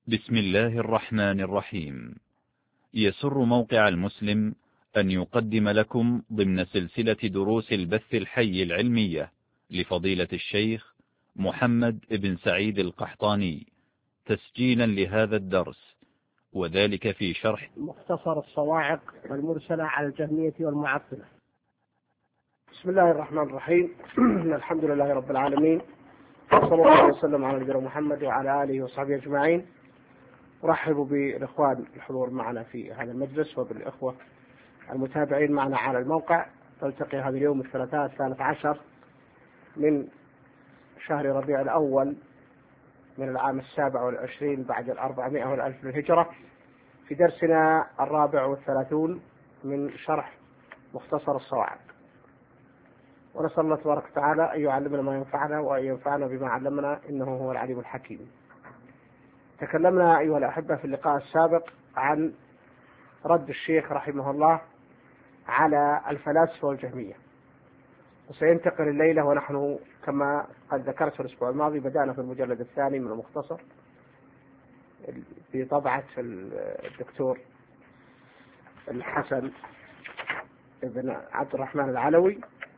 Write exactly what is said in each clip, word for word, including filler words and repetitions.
بسم الله الرحمن الرحيم. يسر موقع المسلم أن يقدم لكم ضمن سلسلة دروس البث الحي العلمية لفضيلة الشيخ محمد بن سعيد القحطاني تسجيلا لهذا الدرس، وذلك في شرح مختصر الصواعق والمرسلة على الجهمية والمعطلة. بسم الله الرحمن الرحيم. الحمد لله رب العالمين، صلى الله وسلم على نبينا محمد وعلى آله وصحبه أجمعين. أرحب بالإخوان الحضور معنا في هذا المجلس وبالإخوة المتابعين معنا على الموقع. تلتقي هذا اليوم الثلاثاء الثالث عشر من شهر ربيع الأول من العام السابع والعشرين بعد الأربعمائة والألف للهجرة في درسنا الرابع والثلاثون من شرح مختصر الصواعق، ونسأل الله تبارك وتعالى أن يعلمنا ما ينفعنا وأن ينفعنا بما علمنا، إنه هو العليم الحكيم. تكلمنا أيها الأحبة في اللقاء السابق عن رد الشيخ رحمه الله على الفلاسفة والجهمية، وسينتقل الليلة ونحن كما قد ذكرت في الأسبوع الماضي بدأنا في المجلد الثاني من المختصر في طبعة الدكتور الحسن بن عبد الرحمن العلوي.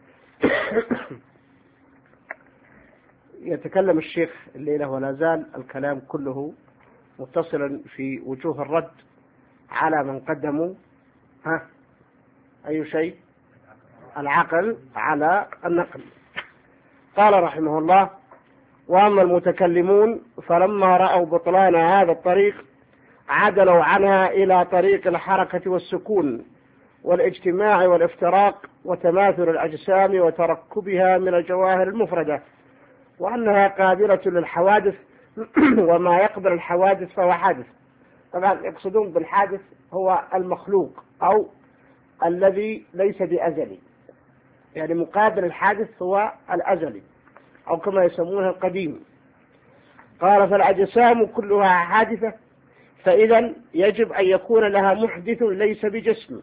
يتكلم الشيخ الليلة ولا زال الكلام كله متصلا في وجوه الرد على من قدموا ها أي شيء العقل على النقل. قال رحمه الله: وأما المتكلمون فلما رأوا بطلان هذا الطريق عدلوا عنها إلى طريق الحركة والسكون والاجتماع والافتراق وتماثل الأجسام وتركبها من الجواهر المفردة، وأنها قابلة للحوادث وما يقبل الحوادث فهو حادث. طبعا يقصدون بالحادث هو المخلوق أو الذي ليس بأزلي، يعني مقابل الحادث هو الأزلي أو كما يسمونه القديم. قال: فالأجسام كلها حادثة، فإذا يجب أن يكون لها محدث ليس بجسم،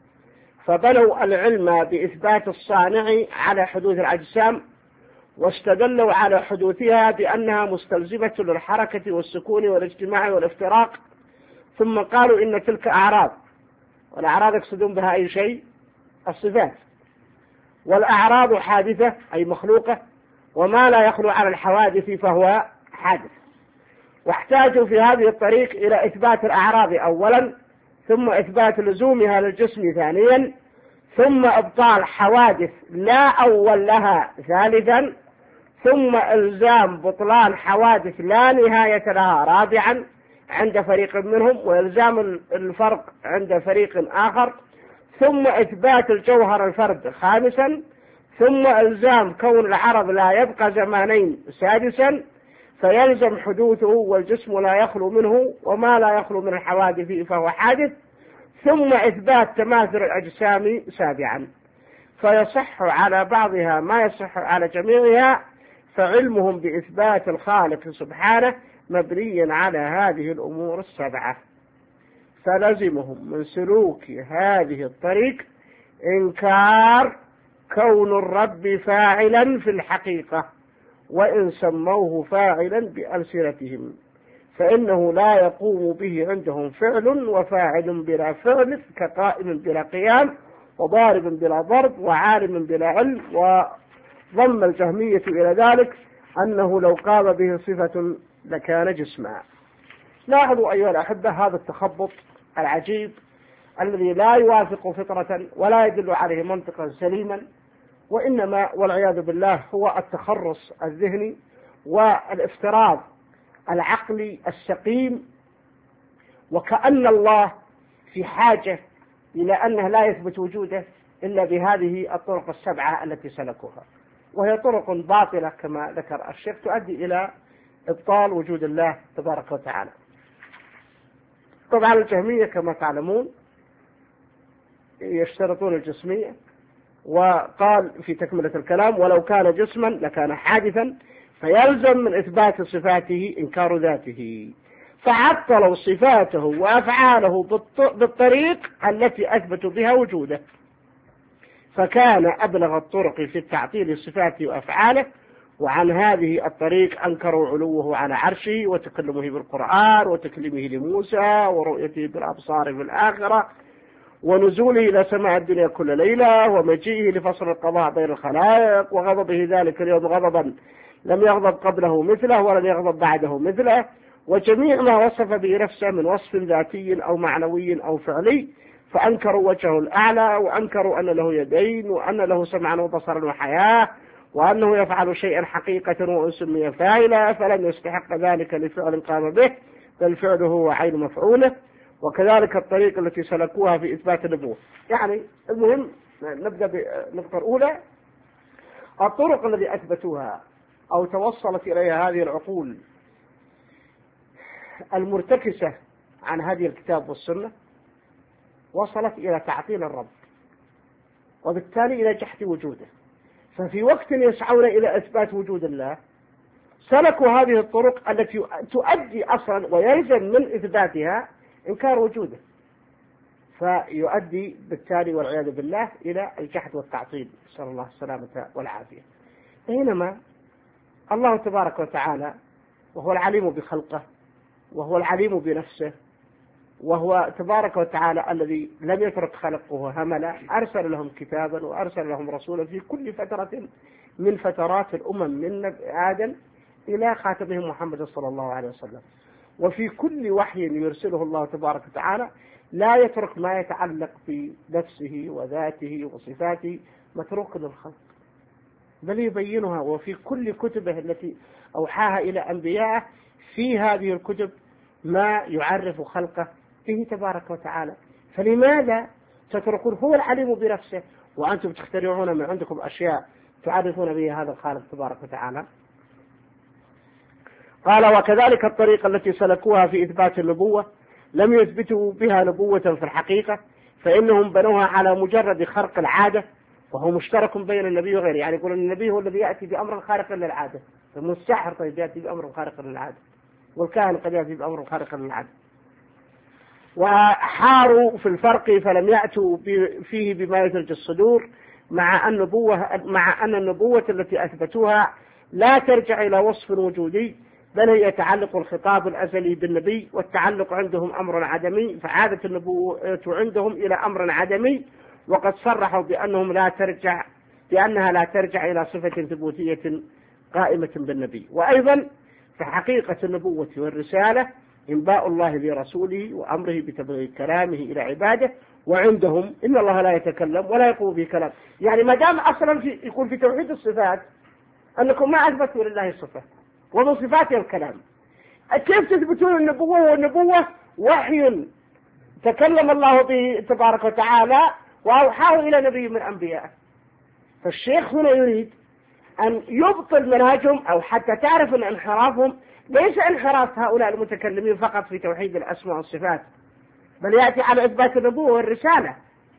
فبنوا العلم بإثبات الصانع على حدوث الأجسام، واستدلوا على حدوثها بأنها مستلزمة للحركة والسكون والاجتماع والافتراق، ثم قالوا إن تلك أعراض، والأعراض يقصدون بها أي شيء الصفات، والأعراض حادثة أي مخلوقة، وما لا يخلو على الحوادث فهو حادث. واحتاجوا في هذه الطريق إلى إثبات الأعراض أولا، ثم إثبات لزومها للجسم ثانيا، ثم إبطال حوادث لا أول لها ثالثا، ثم إلزام بطلان حوادث لا نهاية لها رابعا عند فريق منهم، وإلزام الفرق عند فريق آخر، ثم إثبات الجوهر الفرد خامسا، ثم إلزام كون العرض لا يبقى زمانين سادسا، فيلزم حدوثه والجسم لا يخلو منه وما لا يخلو من الحوادث فهو حادث، ثم إثبات تماثل الأجسام سابعا. فيصح على بعضها ما يصح على جميعها، فعلمهم بإثبات الخالق سبحانه مبني على هذه الأمور السبعة، فلزمهم من سلوك هذه الطريق إنكار كون الرب فاعلا في الحقيقة، وإن سموه فاعلا بألسنتهم، فإنه لا يقوم به عندهم فعل، وفاعل بلا فعل كقائم بلا قيام، وضارب بلا ضرب، وعالم بلا علم. وضم الجهمية إلى ذلك أنه لو قام به صفة لكان جسما. لاحظوا أيها الأحبة هذا التخبط العجيب الذي لا يوافق فطرة ولا يدل عليه منطقا سليما، وإنما والعياذ بالله هو التخرص الذهني والافتراض العقلي السقيم، وكأن الله في حاجة إلى أنه لا يثبت وجوده إلا بهذه الطرق السبعة التي سلكوها، وهي طرق باطلة كما ذكر الشيخ تؤدي إلى إبطال وجود الله تبارك وتعالى. طبعا الجهمية كما تعلمون يشترطون الجسمية، وقال في تكملة الكلام: ولو كان جسما لكان حادثا، فيلزم من إثبات صفاته إنكار ذاته، فعطلوا صفاته وأفعاله بالطريق التي أثبتوا بها وجوده، فكان أبلغ الطرق في التعطيل صفاته وأفعاله، وعن هذه الطريق أنكروا علوه على عرشه وتكلمه بالقرآن وتكليمه لموسى ورؤيته بالأبصار في الآخرة ونزوله إلى سماء الدنيا كل ليلة ومجيئه لفصل القضاء بين الخلائق وغضبه ذلك اليوم غضبا لم يغضب قبله مثله ولم يغضب بعده مثله وجميع ما وصف به نفسه من وصف ذاتي أو معنوي أو فعلي فأنكروا وجهه الأعلى وأنكروا أن له يدين وأن له سمعا وبصرا وحياة وأنه يفعل شيئا حقيقة وإن سمي فاعلا فلم يستحق ذلك لفعل قام به بل فعله هو عين مفعوله. وكذلك الطريقة التي سلكوها في إثبات النبوة. يعني المهم نبدأ بالنقطة الأولى، الطرق التي أثبتوها أو توصلت إليها هذه العقول المرتكسة عن هذه الكتاب والسنة وصلت إلى تعطيل الرب وبالتالي إلى جحد وجوده. ففي وقت يسعون إلى إثبات وجود الله سلكوا هذه الطرق التي تؤدي أصلا ويلزم من إثباتها إنكار وجوده، فيؤدي بالتالي والعياذ بالله إلى الجحد والتعطيل، نسأل الله السلامة والعافية. بينما الله تبارك وتعالى وهو العليم بخلقه وهو العليم بنفسه وهو تبارك وتعالى الذي لم يترك خلقه هملا، أرسل لهم كتابا وأرسل لهم رسولا في كل فترة من فترات الأمم من آدم إلى خاتمهم محمد صلى الله عليه وسلم، وفي كل وحي يرسله الله تبارك وتعالى لا يترك ما يتعلق بنفسه وذاته وصفاته متروك للخلق، بل يبينها. وفي كل كتبه التي أوحاها إلى أنبيائه في هذه الكتب ما يعرف خلقه به تبارك وتعالى. فلماذا تتركون هو العليم بنفسه وأنتم تخترعون من عندكم أشياء تعرفون به هذا الخالق تبارك وتعالى؟ قال وكذلك الطريقة التي سلكوها في إثبات النبوة لم يثبتوا بها نبوة في الحقيقة، فإنهم بنوها على مجرد خرق العادة، وهو مشترك بين النبي وغيره. يعني يقول النبي هو الذي يأتي بأمر خارق للعادة، فالساحر طيب يأتي بأمر خارق للعادة، والكاهن قد يأتي بأمر خارق للعادة. وحاروا في الفرق فلم يأتوا فيه بما يثلج الصدور، مع النبوة مع أن النبوة التي أثبتوها لا ترجع إلى وصف وجودي، بل هي تعلق الخطاب الأزلي بالنبي، والتعلق عندهم أمر عدمي، فعادة النبوة عندهم إلى أمر عدمي، وقد صرحوا بأنهم لا ترجع بأنها لا ترجع إلى صفة ثبوتية قائمة بالنبي. وأيضا فحقيقة النبوة والرسالة إنباء الله برسوله وأمره بتبليغ كلامه إلى عباده، وعندهم إن الله لا يتكلم ولا يقول به كلام. يعني ما دام أصلا في يكون في توحيد الصفات أنكم ما أثبتوا لله صفة ومن صفاته الكلام، كيف تثبتون النبوة؟ والنبوة وحي تكلم الله به تبارك وتعالى وأوحاه إلى نبي من أنبيائه. فالشيخ هنا يريد أن يبطل منهجهم، أو حتى تعرف أن انحرافهم ليس انحراف هؤلاء المتكلمين فقط في توحيد الأسماء والصفات، بل يأتي على إثبات النبوة والرسالة.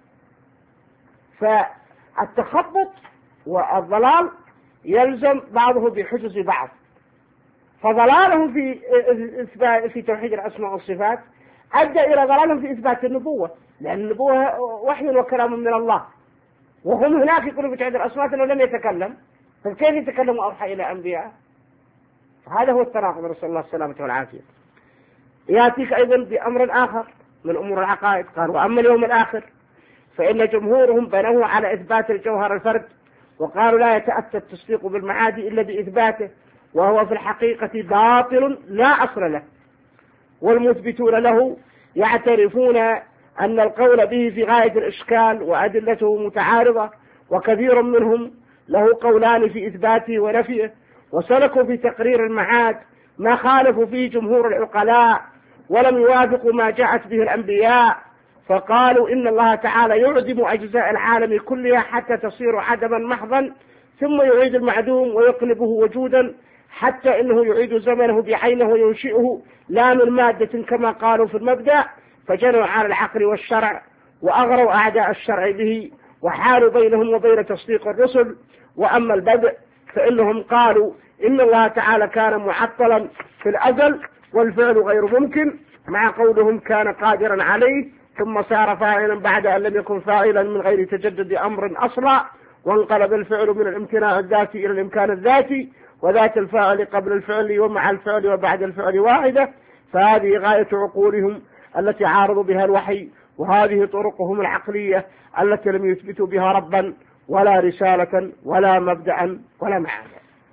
فالتخبط والضلال يلزم بعضه بحجز بعض، فضلالهم في في توحيد الأسماء والصفات أدى إلى ضلالهم في إثبات النبوة، لأن النبوة وحي وكلام من الله، وهم هناك يقولوا في توحيد الأسماء أنه لم يتكلم، فكيف يتكلم وأوحى إلى أنبياء؟ هذا هو التناقض، نسأل الله السلامة والعافية. يأتيك أيضا بأمر آخر من أمور العقائد، قال وأما اليوم الآخر فإن جمهورهم بنوه على إثبات الجوهر الفرد، وقالوا لا يتأتى التصديق بالمعادي إلا بإثباته، وهو في الحقيقة باطل لا أصل له، والمثبتون له يعترفون أن القول به في غاية الإشكال وأدلته متعارضة، وكثير منهم له قولان في إثباته ونفيه، وسلكوا في تقرير المعاد ما خالفوا فيه جمهور العقلاء ولم يوافقوا ما جاءت به الأنبياء، فقالوا إن الله تعالى يعدم أجزاء العالم كلها حتى تصير عدما محضا، ثم يعيد المعدوم ويقلبه وجودا، حتى إنه يعيد زمنه بعينه وينشئه لا من مادة كما قالوا في المبدأ، فجنوا على العقل والشرع وأغروا أعداء الشرع به، وحالوا بينهم وبين تصديق الرسل. وأما البدء فإنهم قالوا إن الله تعالى كان معطلا في الأزل والفعل غير ممكن، مع قولهم كان قادرا عليه ثم صار فاعلا بعد أن لم يكن فاعلا من غير تجدد أمر أصلا، وانقلب الفعل من الامتناع الذاتي إلى الإمكان الذاتي، وذات الفاعل قبل الفعل ومع الفعل وبعد الفعل واحدة، فهذه غاية عقولهم التي عارضوا بها الوحي، وهذه طرقهم العقلية التي لم يثبتوا بها ربا ولا رسالة ولا مبدأ ولا معانا.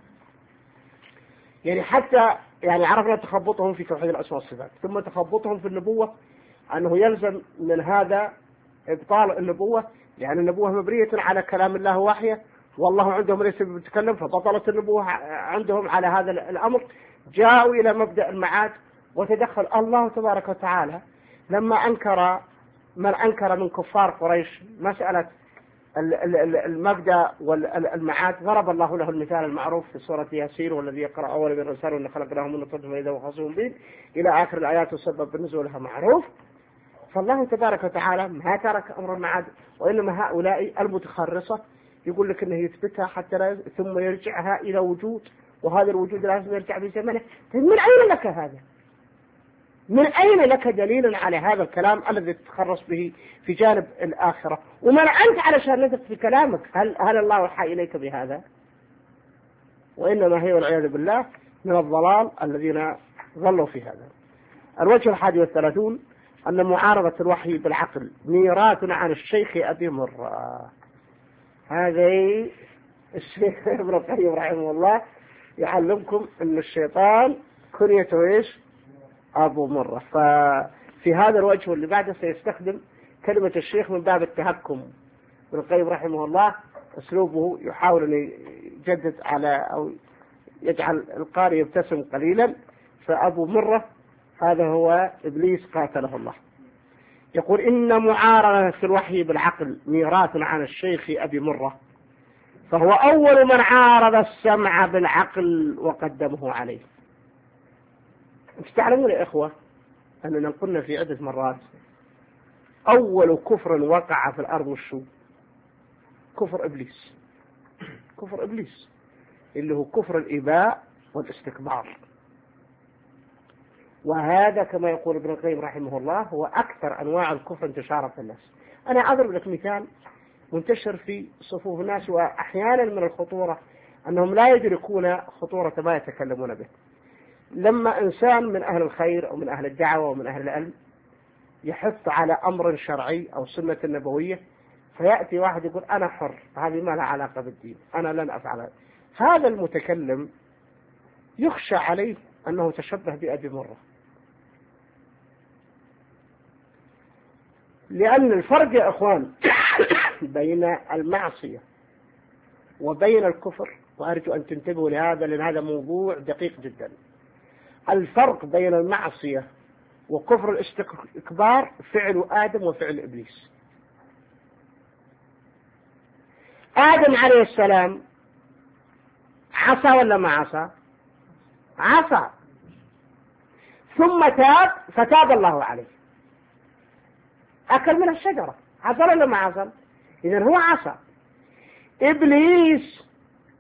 يعني حتى يعني عرفنا تخبطهم في توحيد الأسماء والصفات، ثم تخبطهم في النبوة، أنه يلزم من هذا إبطال النبوة، لأن النبوة مبنية على كلام الله وحيه، والله عندهم ليس بيتكلم، فبطلت النبوة عندهم على هذا الأمر. جاءوا إلى مبدأ المعاد وتدخل الله تبارك وتعالى لما أنكر من أنكر من كفار قريش مسألة المبدأ والمعاد، ضرب الله له المثال المعروف في سورة ياسين: والذي يقرأ أول من الرسال وإن خلقناهم من نطفة فإذا هو خصيم مبين، إلى آخر الآيات وسبب بنزولها معروف. فالله تبارك وتعالى ما ترك أمر المعاد، وإنما هؤلاء المتخرصة يقول لك أنه يثبتها حتى لا ثم يرجعها إلى وجود، وهذا الوجود لازم يرجع في زمنه. من أين لك هذا؟ من أين لك دليل على هذا الكلام الذي تتخرص به في جانب الآخرة؟ ومن أنت علشان نثق في كلامك؟ هل, هل الله وحى إليك بهذا؟ وإنما هي والعياذ بالله من الضلال الذين ظلوا في هذا. الوجه الحادي والثلاثون أن معارضة الوحي بالعقل ميراث عن الشيخ أبي مرة. هذا الشيخ ابن القيم رحمه الله يعلمكم أن الشيطان كنيته إيش؟ أبو مرة. ففي هذا الوجه واللي بعده سيستخدم كلمة الشيخ من باب التهكم. ابن القيم رحمه الله أسلوبه يحاول أن يجدد على أو يجعل القارئ يبتسم قليلا. فأبو مرة هذا هو إبليس قاتله الله. يقول: إن معارضة الوحي بالعقل ميراث عن الشيخ أبي مرة، فهو أول من عارض السمع بالعقل وقدمه عليه. أنت تعلمون يا إخوة أننا قلنا في عدة مرات أول كفر وقع في الأرض والشو؟ كفر إبليس. كفر إبليس اللي هو كفر الإباء والاستكبار. وهذا كما يقول ابن القيم رحمه الله هو أكثر أنواع الكفر انتشارا في الناس. أنا أضرب لك مثال منتشر في صفوف الناس وأحيانا من الخطورة أنهم لا يدركون خطورة ما يتكلمون به. لما إنسان من أهل الخير أو من أهل الدعوة أو من أهل العلم يحث على أمر شرعي أو سنة نبوية، فيأتي واحد يقول أنا حر، هذه ما لها علاقة بالدين، أنا لن أفعل. هذا المتكلم يخشى عليه أنه تشبه بأبي مرة، لأن الفرق يا أخوان بين المعصية وبين الكفر، وأرجو أن تنتبهوا لهذا لأن هذا موضوع دقيق جدا. الفرق بين المعصية وكفر الاستكبار فعل آدم وفعل إبليس. آدم عليه السلام عصى ولا ما عصى؟ عصى، ثم تاب فتاب الله عليه، أكل من الشجرة، عصى ولا ما عصى؟ إذن هو عصى. إبليس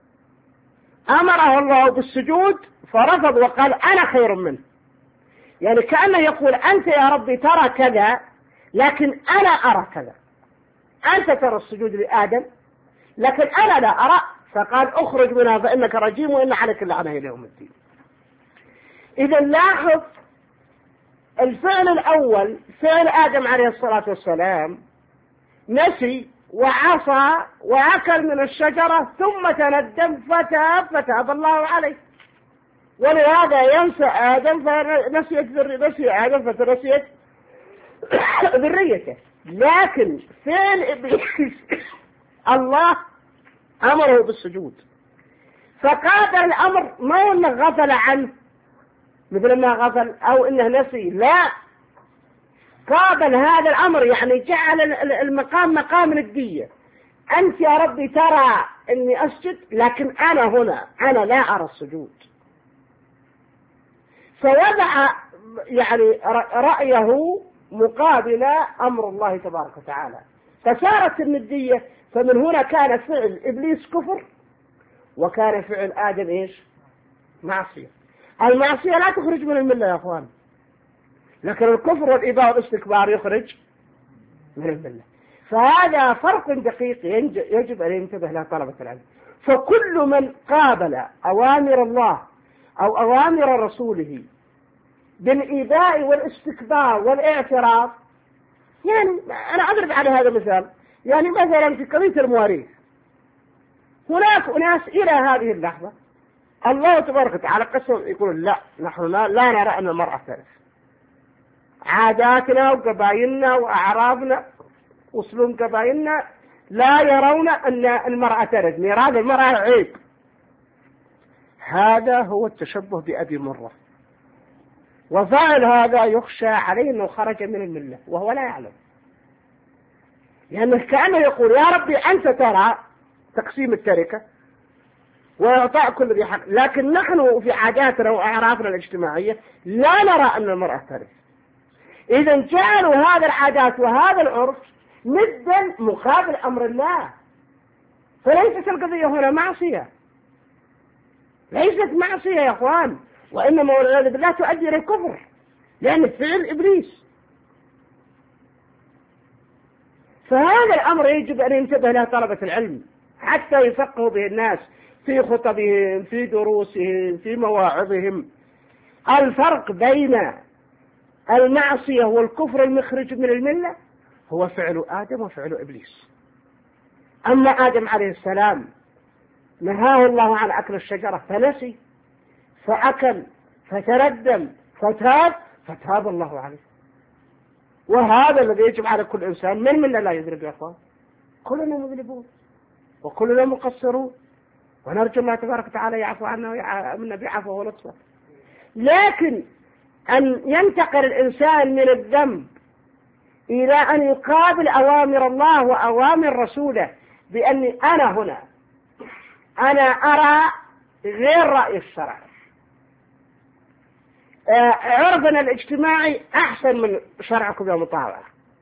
أمره الله بالسجود فرفض وقال أنا خير منه، يعني كأنه يقول أنت يا ربي ترى كذا لكن أنا أرى كذا، أنت ترى السجود لآدم لكن أنا لا أرى، فقال أخرج منها فإنك رجيم وإن عليك اللعنة إلى يوم الدين. إذا لاحظ الفعل الأول فعل آدم عليه الصلاة والسلام، نسي وعصى وأكل من الشجرة ثم تندم فتاب فتاب الله عليه، ولهذا ينسى آدم فنسيت نسي آدم فتنسيت ذريته. لكن فعل إبليس الله أمره بالسجود، فقابل الأمر ما إنه غفل عنه مثل ما غفل أو إنه نسي، لا، قابل هذا الأمر، يعني جعل المقام مقام ندية. أنت يا ربي ترى إني أسجد لكن أنا هنا أنا لا أرى السجود، فوضع يعني رأيه مقابل أمر الله تبارك وتعالى، فصارت الندية. فمن هنا كان فعل إبليس كفر وكان فعل آدم إيش؟ معصية. المعصية لا تخرج من الملة يا أخوان، لكن الكفر والإباء والاستكبار يخرج من الملة. فهذا فرق دقيق يجب أن ينتبه له طلبة العلم. فكل من قابل أوامر الله أو أوامر رسوله بالإيذاء والاستكبار والاعتراض، يعني أنا أضرب على هذا مثال، يعني مثلا في قضية المواريث هناك أناس إلى هذه اللحظة الله تبارك وتعالى قسم يقول لا، نحن لا, لا نرى أن المرأة ترث. عاداتنا وقبائلنا وأعرابنا وسلوم قبائلنا لا يرون أن المرأة ترث، ميراث المرأة عيب. هذا هو التشبه بأبي مرة، وفعل هذا يخشى عليه أنه خرج من الملة وهو لا يعلم، لأنه يعني كأنه يقول يا ربي أنت ترى تقسيم التركة وإعطاء كل ذي حق، لكن نحن في عاداتنا وأعرافنا الاجتماعية لا نرى أن المرأة ترث. إذا جعلوا هذا العادات وهذا العرف ندا مقابل أمر الله، فليست القضية هنا معصية، ليست معصية يا أخوان، وإنما والعياذ بالله تؤدي إلى الكفر، لأن فعل إبليس. فهذا الأمر يجب أن ينتبه له طلبة العلم حتى يفقهوا به الناس في خطبهم، في دروسهم، في مواعظهم. الفرق بين المعصية والكفر المخرج من الملة هو فعل آدم وفعل إبليس. أما آدم عليه السلام نهاه الله عن أكل الشجرة فنسي فأكل فتردم فتاب فتاب الله عليه. وهذا الذي يجب على كل إنسان، من منا لا يذنب يا أخوان؟ كلنا مذنبون وكلنا مقصرون، ونرجو الله تبارك وتعالى يعفو عنا ومنا بعفو ولطفه. لكن أن ينتقل الإنسان من الذنب إلى أن يقابل أوامر الله وأوامر رسوله بأني أنا هنا أنا أرى غير رأي الشرع، عرفنا الاجتماعي أحسن من شرعكم يا مطاوعة،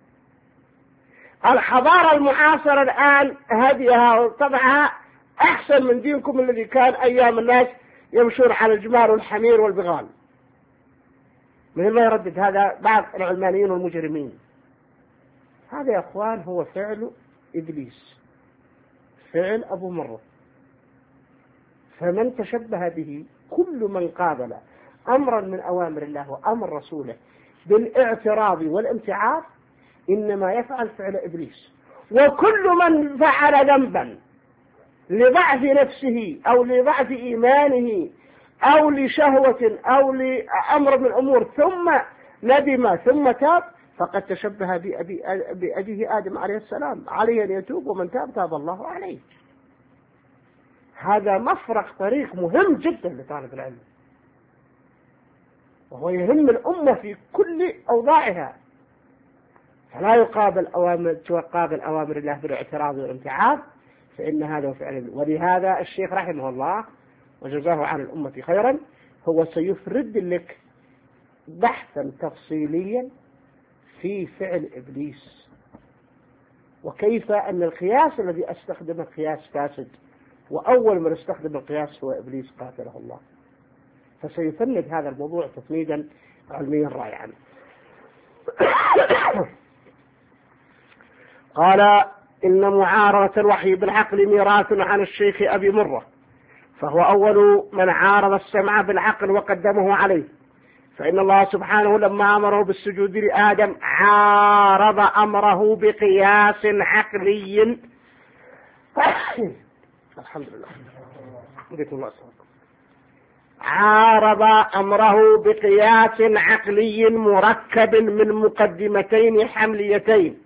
الحضارة المعاصرة الآن هديها وطبعها أحسن من دينكم الذي كان أيام الناس يمشون على الجمال والحمير والبغال. من ما يردد هذا بعض العلمانيين والمجرمين. هذا يا أخوان هو فعل إبليس، فعل أبو مرة. فمن تشبه به كل من قابل أمرا من أوامر الله وأمر رسوله بالاعتراض والامتعاض إنما يفعل فعل إبليس. وكل من فعل ذنبا لضعف نفسه أو لضعف إيمانه أو لشهوة أو لأمر من الأمور ثم ندم ثم تاب فقد تشبه بأبي بأبيه آدم عليه السلام، عليه أن يتوب، ومن تاب تاب الله عليه. هذا مفرق طريق مهم جدا لطالب العلم، وهو يهم الأمة في كل أوضاعها، فلا يقابل أوامر تقابل أوامر الله بالاعتراض والامتعاض، فإن هذا فعل. ولهذا الشيخ رحمه الله وجزاه عن الأمة خيرا هو سيفرد لك بحثا تفصيليا في فعل إبليس، وكيف أن القياس الذي استخدمه قياس فاسد، وأول من استخدم القياس هو إبليس قاتله الله. فسيفند هذا الموضوع تفنيدا علميا رائعا. قال إن معارضة الوحي بالعقل ميراث عن الشيخ أبي مرة، فهو أول من عارض السمع بالعقل وقدمه عليه، فإن الله سبحانه لما أمره بالسجود لآدم عارض أمره بقياس عقلي. الحمد لله. عارض أمره بقياس عقلي مركب من مقدمتين حمليتين،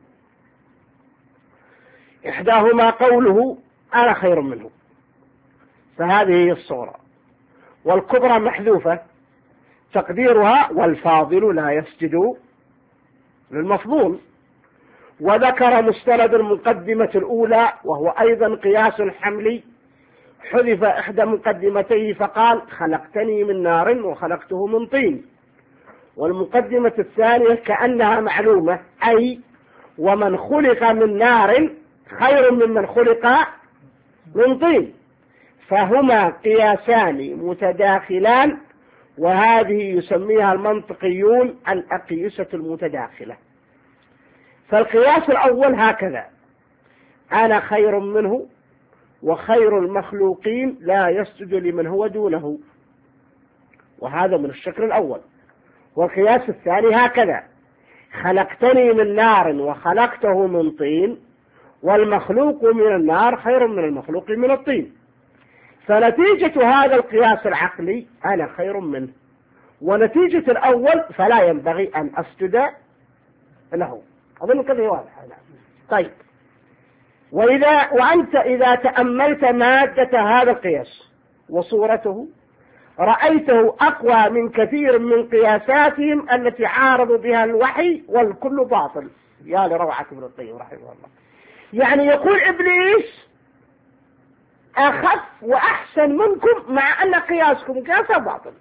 إحداهما قوله أنا خير منه، فهذه هي الصورة، والكبرى محذوفة تقديرها والفاضل لا يسجد للمفضول. وذكر مستند المقدمة الأولى وهو أيضا قياس حملي، حذف إحدى مقدمتيه فقال خلقتني من نار وخلقته من طين. والمقدمة الثانية كأنها معلومة، أي ومن خلق من نار خير ممن خلق من طين، فهما قياسان متداخلان، وهذه يسميها المنطقيون الأقيسة المتداخلة. فالقياس الأول هكذا: أنا خير منه وخير المخلوقين لا يسجد لمن هو دونه. وهذا من الشكل الأول. والقياس الثاني هكذا: خلقتني من نار وخلقته من طين، والمخلوق من النار خير من المخلوق من الطين. فنتيجة هذا القياس العقلي أنا خير منه، ونتيجة الأول فلا ينبغي أن أسجد له. أظن كذا واضح. طيب، وإذا وأنت إذا تأملت مادة هذا القياس وصورته رأيته أقوى من كثير من قياساتهم التي عارضوا بها الوحي، والكل باطل. يا لروعة ابن القيم رحمه الله. يعني يقول إبليس أخف وأحسن منكم مع أن قياسكم قياسا باطل،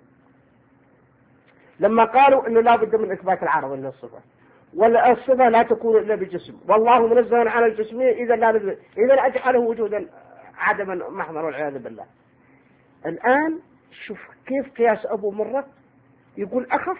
لما قالوا أنه لا بد من إثبات العرض إلا الصفة، ولا الصفة لا تكون إلا بجسم، والله منزه عن الجسمية، إذا لا نزل إذا أجعله وجودا عدما محضر والعياذ بالله. الآن شوف كيف قياس أبو مرة يقول أخف،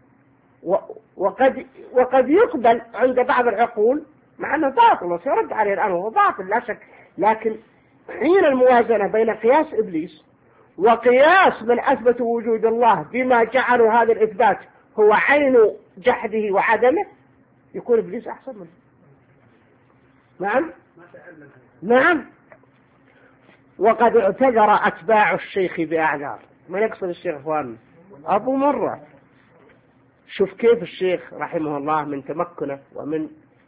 وقد وقد يقبل عند بعض العقول مع أنه باطل، وسيرد عليه الآن هو باطل لا شك، لكن حين الموازنة بين قياس إبليس وقياس من أثبت وجود الله بما جعلوا هذا الإثبات هو عين جحده وعدمه، يكون إبليس أحسن منه. نعم نعم. وقد اعتذر أتباع الشيخ بأعذار. ما يقصد الشيخ أخوان؟ أبو مرة. شوف كيف الشيخ رحمه الله من تمكنه ومن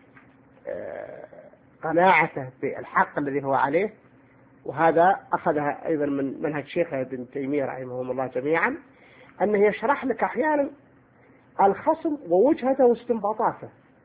قناعته بالحق الذي هو عليه، وهذا أخذها أيضا من منهج شيخ ابن تيمية رحمهم الله جميعا، أنه يشرح لك أحيانا الخصم ووجهته واستنباطاته،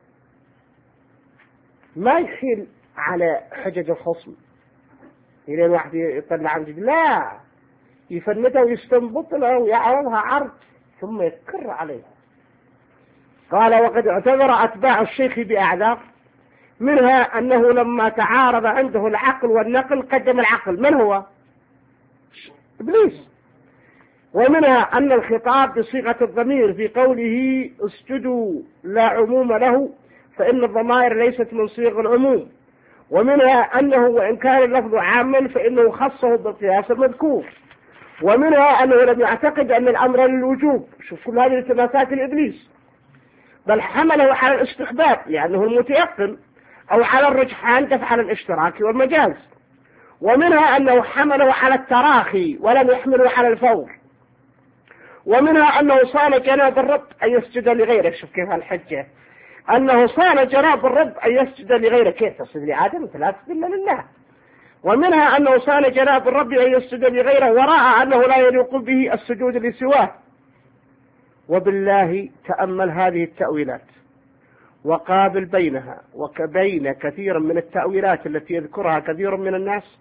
ما يحيل على حجج الخصم إلى الواحد يطلع عن جد، لا، يفنده ويستنبط له ويعرضها عرض ثم يكر عليها. قال: وقد اعتذر أتباع الشيخ بأعذار، منها أنه لما تعارض عنده العقل والنقل قدم العقل. من هو؟ إبليس. ومنها أن الخطاب بصيغة الضمير في قوله اسجدوا لا عموم له، فإن الضمائر ليست من صيغ العموم. ومنها أنه وإن كان اللفظ عاما فإنه خصه بالقياس المذكور. ومنها أنه لم يعتقد أن الأمر للوجوب. شوف كل هذه التماسات الإبليس، بل حمله على الاستحباب لأنه المتيقن، أو على الرجحان دفع على الاشتراك والمجاز. ومنها أنه حمله على التراخي ولم يحمله على الفور. ومنها أنه صان جناب الرب أن يسجد لغيره. شوف كيف الحجة، أنه صان جناب الرب أن يسجد لغيره. كيف تسجد لآدم؟ أنت لا تسجد إلا لله. ومنها أنه صان جناب الرب أن يسجد لغيره، ورأى أنه لا يليق به السجود لسواه. وبالله تأمل هذه التأويلات وقابل بينها وبين كثير من التأويلات التي يذكرها كثير من الناس،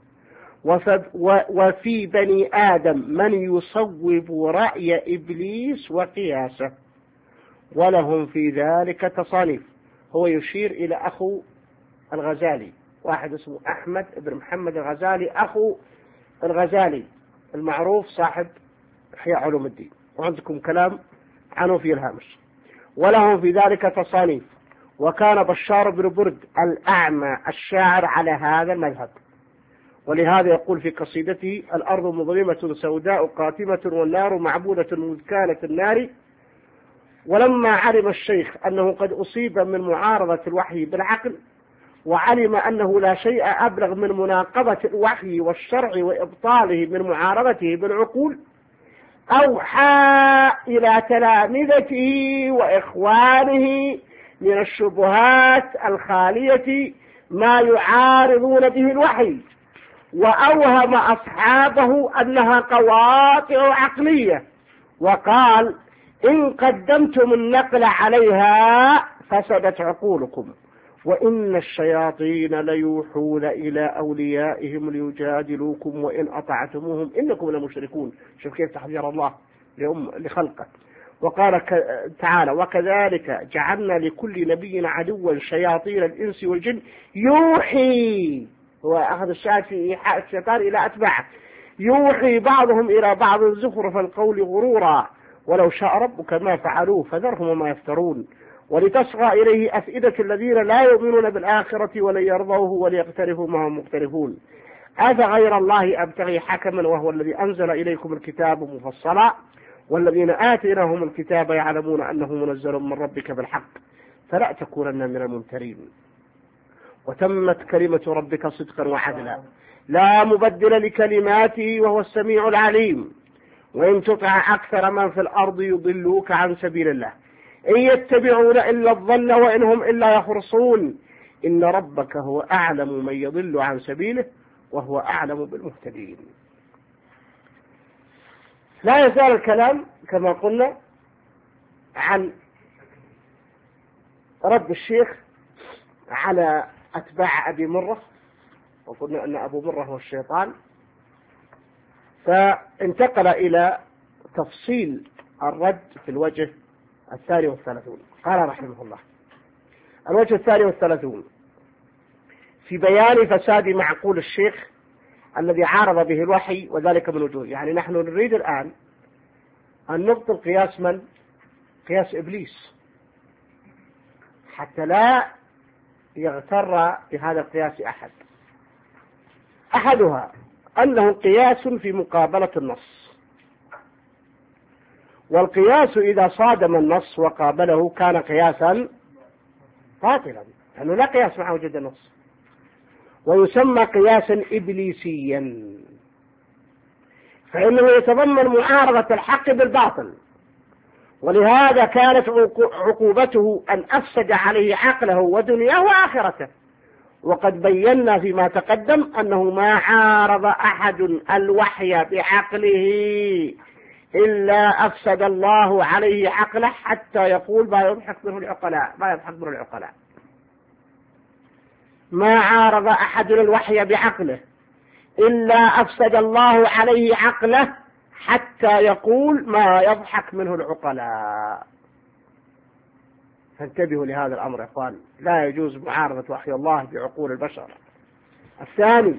وفي بني آدم من يصوب رأي إبليس وقياسه، ولهم في ذلك تصانيف. هو يشير إلى أخو الغزالي، واحد اسمه أحمد بن محمد الغزالي، أخو الغزالي المعروف صاحب إحياء علوم الدين، وعندكم كلام عنه في الهامش. ولهم في ذلك تصانيف. وكان بشار بن برد الأعمى الشاعر على هذا المذهب، ولهذا يقول في قصيدته: الأرض مظلمة سوداء قاتمة، والنار معبودة مذ كانت النار. ولما علم الشيخ أنه قد أصيب من معارضة الوحي بالعقل، وعلم أنه لا شيء أبلغ من مناقضة الوحي والشرع وإبطاله من معارضته بالعقول، أوحى إلى تلامذته وإخوانه من الشبهات الخالية ما يعارضون به الوحي، وأوهم أصحابه أنها قواطع عقلية، وقال: إن قدمتم النقل عليها فسدت عقولكم، وإن الشياطين ليوحون إلى أوليائهم ليجادلوكم وإن أطعتموهم إنكم لمشركون. شوف كيف تحذير الله لخلقه. وقال تعالى: وكذلك جعلنا لكل نبي عدوا شياطين الإنس والجن يوحي، هو أخذ الشاهد في إيحاء الشيطان إلى أتباعه، يوحي بعضهم إلى بعض زخرف القول غرورا، ولو شاء ربك ما فعلوه فذرهم وما يفترون، ولتصغى إليه أفئدة الذين لا يؤمنون بالآخرة ولن يرضوه وليقترفوا ما هم مقترفون. أفغير الله أبتغي حكما وهو الذي أنزل إليكم الكتاب مفصلا والذين آتيناهم الكتاب يعلمون أنه منزل من ربك بالحق فلا تكونن من الممترين وتمت كلمة ربك صدقا وعدلا لا مبدل لكلماته وهو السميع العليم وإن تطع أكثر من في الأرض يضلوك عن سبيل الله إن يتبعون إلا الظن وإن هم إلا يخرصون إن ربك هو أعلم من يضل عن سبيله وهو أعلم بالمهتدين. لا يزال الكلام كما قلنا عن رد الشيخ على أتباع أبي مرة، وقلنا أن أبو مرة هو الشيطان، فانتقل إلى تفصيل الرد في الوجه الثاني والثلاثون. قال رحمه الله: الوجه الثاني والثلاثون في بيان فساد معقول الشيخ الذي عارض به الوحي وذلك من وجوه. يعني نحن نريد الآن أن نبطل قياس من؟ قياس إبليس، حتى لا يغتر بهذا القياس أحد. أحدها أنه قياس في مقابلة النص، والقياس إذا صادم النص وقابله كان قياسا باطلا لأنه لا قياس مع وجود النص، ويسمى قياسا إبليسيا فإنه يتضمن معارضة الحق بالباطل، ولهذا كانت عقوبته أن أفسد عليه عقله ودنياه وآخرته. وقد بينا فيما تقدم أنه ما عارض أحد الوحي بعقله إلا أفسد الله عليه عقله حتى يقول ما يضحك منه العقلاء ما يضحك منه العقلاء. ما عارض أحد الوحي بعقله إلا أفسد الله عليه عقله حتى يقول ما يضحك منه العقلاء. فانتبهوا لهذا الأمر يا إخوان، لا يجوز معارضة وحي الله بعقول البشر. الثاني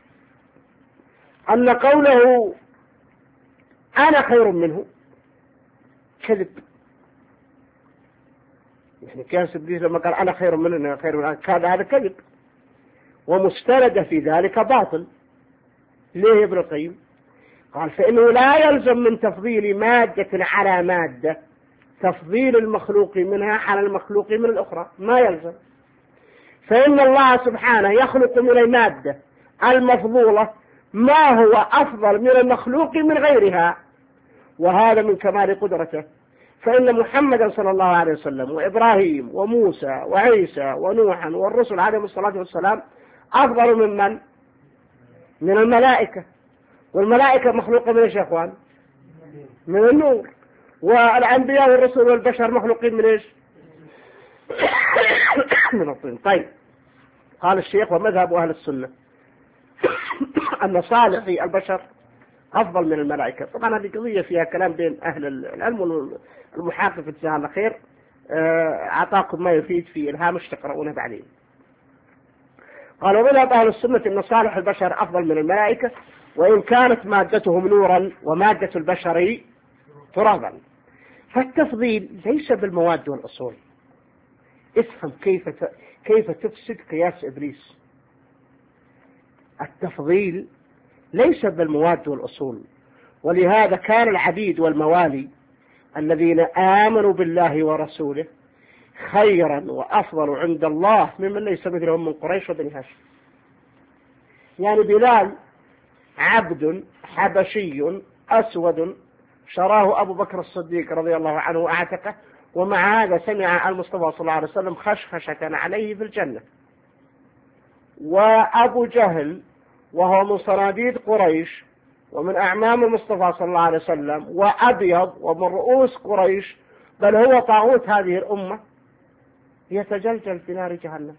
أن قوله أنا خير منه كذب. يعني كان إبليس لما قال أنا خير منه أنا خير منه كان هذا كذب، ومستند في ذلك باطل. ليه ابن القيم؟ قال فإنه لا يلزم من تفضيل مادة على مادة تفضيل المخلوق منها على المخلوق من الأخرى، ما يلزم. فإن الله سبحانه يخلق من المادة المفضولة ما هو أفضل من المخلوق من غيرها، وهذا من كمال قدرته. فإن محمدا صلى الله عليه وسلم وإبراهيم وموسى وعيسى ونوحا والرسل عليهم الصلاة والسلام أفضل من من؟ من الملائكة، والملائكة مخلوقة من ايش يا اخوان؟ من النور. والأنبياء والرسل والبشر مخلوقين من ايش؟ من الطين. طيب، قال الشيخ ومذهب أهل السنة أن صالحي البشر أفضل من الملائكة. طبعا هذه قضية فيها كلام بين أهل العلم والمحقق في جزاه الله خير، أعطاكم ما يفيد في الهامش تقرؤونه بعدين. قال ومذهب أهل السنة أن صالح البشر أفضل من الملائكة، وإن كانت مادتهم نورا ومادة البشر ترابا. فالتفضيل ليس بالمواد والأصول. افهم كيف كيف تفسد قياس إبليس. التفضيل ليس بالمواد والأصول، ولهذا كان العبيد والموالي الذين آمنوا بالله ورسوله خيرا وأفضل عند الله ممن ليس مثلهم من قريش وبني هاشم. يعني بلال عبد حبشي أسود شراه أبو بكر الصديق رضي الله عنه وأعتقه، ومع هذا سمع المصطفى صلى الله عليه وسلم خشخشة عليه في الجنة. وأبو جهل وهو من صناديد قريش ومن أعمام المصطفى صلى الله عليه وسلم وأبيض ومن رؤوس قريش، بل هو طاغوت هذه الأمة، يتجلجل في نار جهنم.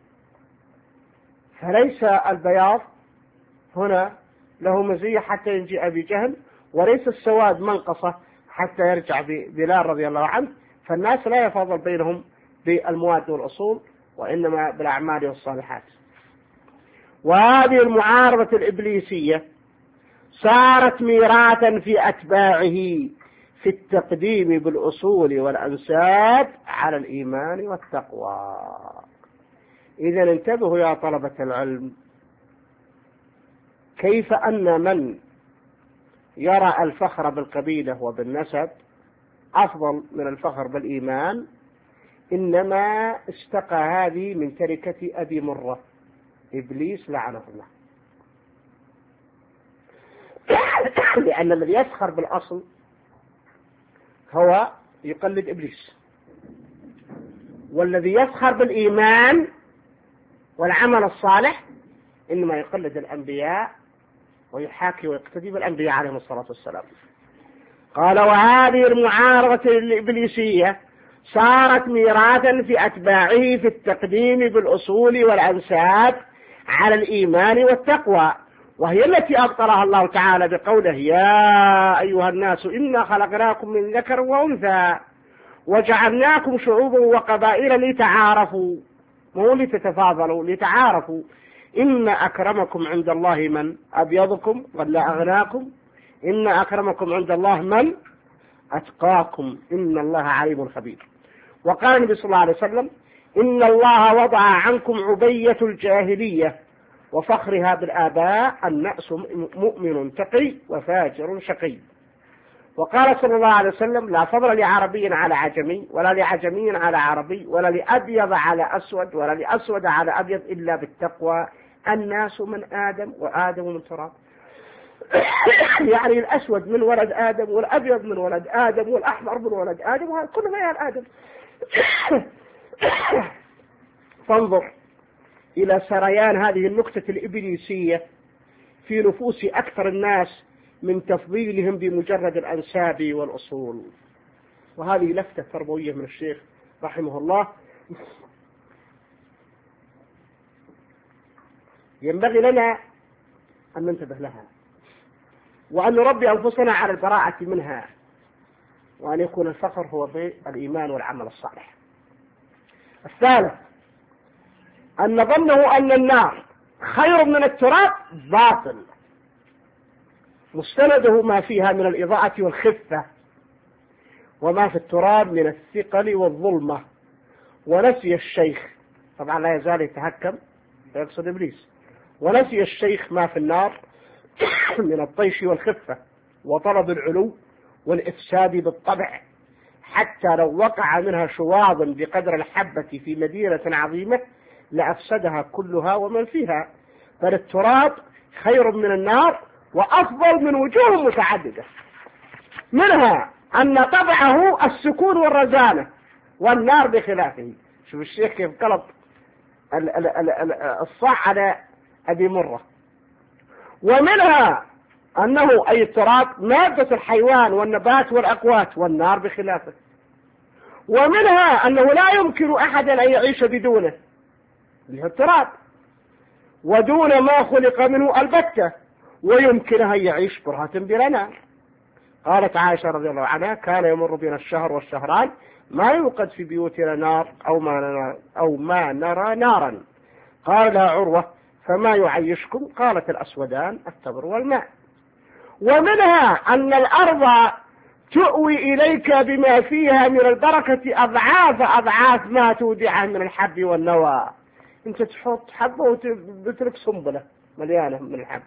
فليس البياض هنا له مزية حتى ينجي أبي جهل، وليس السواد منقصة حتى يرجع بلال رضي الله عنه. فالناس لا يفضل بينهم بالمواد والأصول، وإنما بالأعمال والصالحات. وهذه المعارضة الإبليسية صارت ميراثا في أتباعه في التقديم بالأصول والأنساب على الإيمان والتقوى. إذا انتبهوا يا طلبة العلم، كيف أن من يرى الفخر بالقبيلة وبالنسب أفضل من الفخر بالإيمان إنما استقى هذه من تركة أبي مرة إبليس لعنه الله. لأن الذي يفخر بالأصل هو يقلد إبليس، والذي يفخر بالإيمان والعمل الصالح إنما يقلد الأنبياء ويحاكي ويقتدي بالأنبياء عليهم الصلاة والسلام. قال: وهذه المعارضة الإبليسية صارت ميراثا في أتباعه في التقديم بالأصول والأنساب على الإيمان والتقوى، وهي التي أبطلها الله تعالى بقوله: يا أيها الناس إنا خلقناكم من ذكر وأنثى وجعلناكم شعوبا وقبائل لتعارفوا، مو لتتفاضلوا، لتعارفوا، إن أكرمكم عند الله من أبيضكم ولا أغناكم، إن أكرمكم عند الله من أتقاكم إن الله عليم خبير. وقال النبي صلى الله عليه وسلم: إن الله وضع عنكم عبية الجاهلية وفخرها بالآباء النأس مؤمن تقي وفاجر شقي. وقال صلى الله عليه وسلم: لا فضل لعربي على عجمي ولا لعجمي على عربي ولا لأبيض على أسود ولا لأسود على أبيض إلا بالتقوى، الناس من آدم وآدم من تراب. يعني الأسود من ولد آدم والأبيض من ولد آدم والأحمر من ولد آدم وهذا كله من آدم. فانظر إلى سريان هذه النكتة الإبليسية في نفوس أكثر الناس من تفضيلهم بمجرد الأنساب والأصول. وهذه لفتة تربوية من الشيخ رحمه الله ينبغي لنا أن ننتبه لها، وأن نربي أنفسنا على البراءة منها، وأن يكون الفخر هو بالإيمان والعمل الصالح. الثالث أن ظنه أن النار خير من التراب باطل، مستنده ما فيها من الإضاءة والخفة، وما في التراب من الثقل والظلمة. ونسي الشيخ، طبعا لا يزال يتهكم يقصد إبليس، ونسي الشيخ ما في النار من الطيش والخفة وطلب العلو والإفساد بالطبع، حتى لو وقع منها شواظ بقدر الحبة في مدينة عظيمة لأفسدها كلها ومن فيها. بل التراب خير من النار وأفضل من وجوه متعددة، منها أن طبعه السكون والرزانة، والنار بخلافه. شوف الشيخ كيف قلب الصح على أبي مرة. ومنها أنه أي التراب مادة الحيوان والنبات والأقوات، والنار بخلافه. ومنها أنه لا يمكن أحدا أن يعيش بدونه، اللي هو التراب، ودون ما خلق منه البتة، ويمكن أن يعيش برهة بلا نار. قالت عائشة رضي الله عنها: كان يمر بنا الشهر والشهران ما يوقد في بيوتنا نار أو ما نرى, أو ما نرى نارا. قال لها عروة: فما يعيشكم؟ قالت: الأسودان التمر والماء. ومنها أن الأرض تؤوي إليك بما فيها من البركة أضعاف أضعاف ما تودعه من الحب والنوى. أنت تحط حبة وتترك سنبلة مليانة من الحب،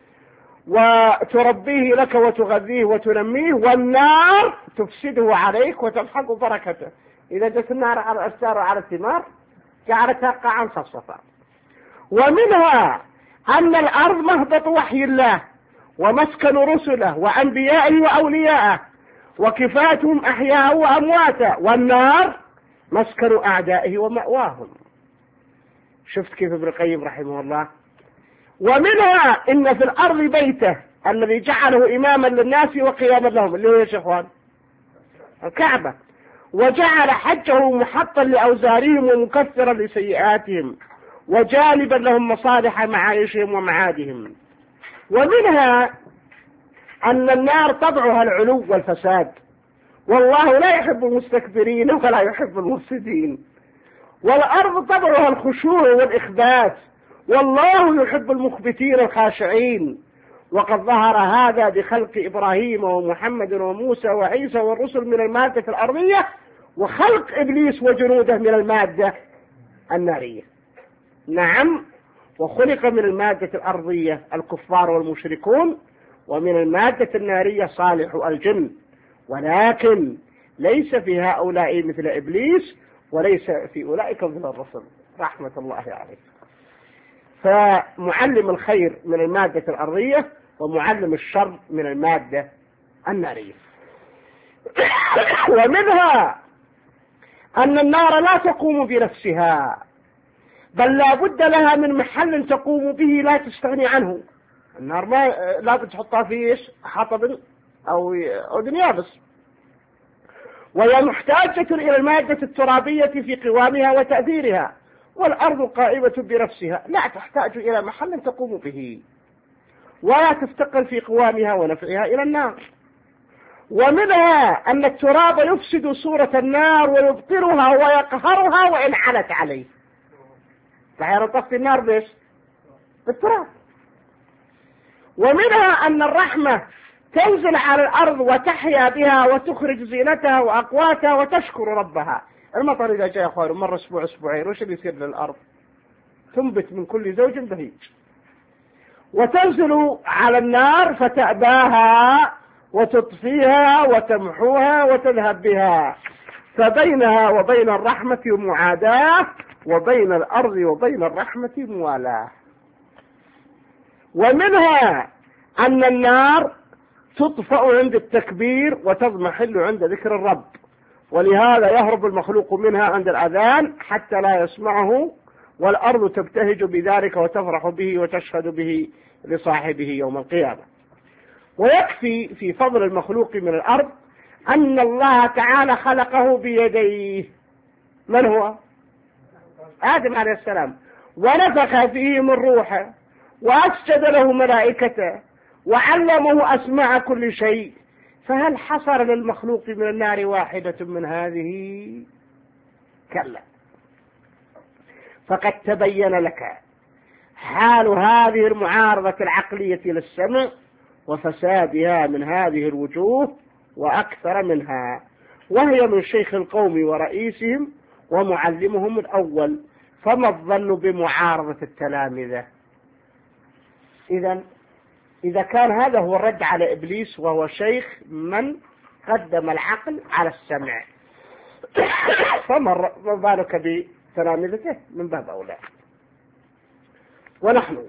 وتربيه لك وتغذيه وتنميه، والنار تفسده عليك وتمحق بركته. إذا جت النار على الأشجار وعلى الثمار جعلتها قاعا صفصفا. ومنها أن الأرض مهبط وحي الله ومسكن رسله وأنبيائه وأوليائه، وكفاتهم أحياء وأمواتا، والنار مسكن أعدائه ومأواهم. شفت كيف ابن القيم رحمه الله. ومنها إن في الأرض بيته الذي جعله إماما للناس وقياما لهم، اللي هو يا شيخوان الكعبة، وجعل حجه محطا لأوزارهم ومكثرا لسيئاتهم وجانبا لهم مصالح معايشهم ومعادهم. ومنها أن النار طبعها العلو والفساد، والله لا يحب المستكبرين ولا يحب المفسدين. والأرض طبعها الخشوع والإخبات، والله يحب المخبتين الخاشعين. وقد ظهر هذا بخلق إبراهيم ومحمد وموسى وعيسى والرسل من المادة الأرضية، وخلق إبليس وجنوده من المادة النارية. نعم، وخلق من المادة الأرضية الكفار والمشركون، ومن المادة النارية صالح الجن، ولكن ليس في هؤلاء مثل إبليس، وليس في أولئك مثل الرسل رحمة الله عليه. فمعلم الخير من المادة الأرضية، ومعلم الشر من المادة النارية. ومنها أن النار لا تقوم بنفسها، بل لا بد لها من محل تقوم به لا تستغني عنه. النار ما لا تحطها في حطب أو عود يابس، وهي محتاجة إلى المادة الترابية في قوامها وتأثيرها، والأرض قائمة بنفسها لا تحتاج إلى محل تقوم به، ولا تفتقر في قوامها ونفعها إلى النار. ومنها أن التراب يفسد صورة النار ويبطلها ويقهرها وإن علت عليه. فحين تطفي النار بيش بالتراب. ومنها أن الرحمة تنزل على الأرض وتحيا بها وتخرج زينتها وأقواتها وتشكر ربها. المطر إذا جاء أخوان مرة أسبوع أسبوعين وش اللي يصير للأرض؟ تنبت من كل زوج بهيج. وتنزل على النار فتأباها وتطفيها وتمحوها وتذهب بها، فبينها وبين الرحمة معاداة، وبين الأرض وبين الرحمة موالاة. ومنها أن النار تطفأ عند التكبير وتضمحل عند ذكر الرب، ولهذا يهرب المخلوق منها عند الأذان حتى لا يسمعه، والأرض تبتهج بذلك وتفرح به وتشهد به لصاحبه يوم القيامة. ويكفي في فضل المخلوق من الأرض أن الله تعالى خلقه بيديه. من هو؟ آدم عليه السلام، ونفخ فيه من روحه، وأسجد له ملائكته، وعلمه أسماء كل شيء. فهل حصر للمخلوق من النار واحدة من هذه؟ كلا. فقد تبين لك حال هذه المعارضة العقلية للسمع وفسادها من هذه الوجوه وأكثر منها، وهي من شيخ القوم ورئيسهم ومعلمهم الأول. فما الظن بمعارضة التلامذة؟ إذن إذا كان هذا هو الرد على إبليس وهو شيخ من قدم العقل على السمع، فما بالك بتلامذته من باب أولى. ونحن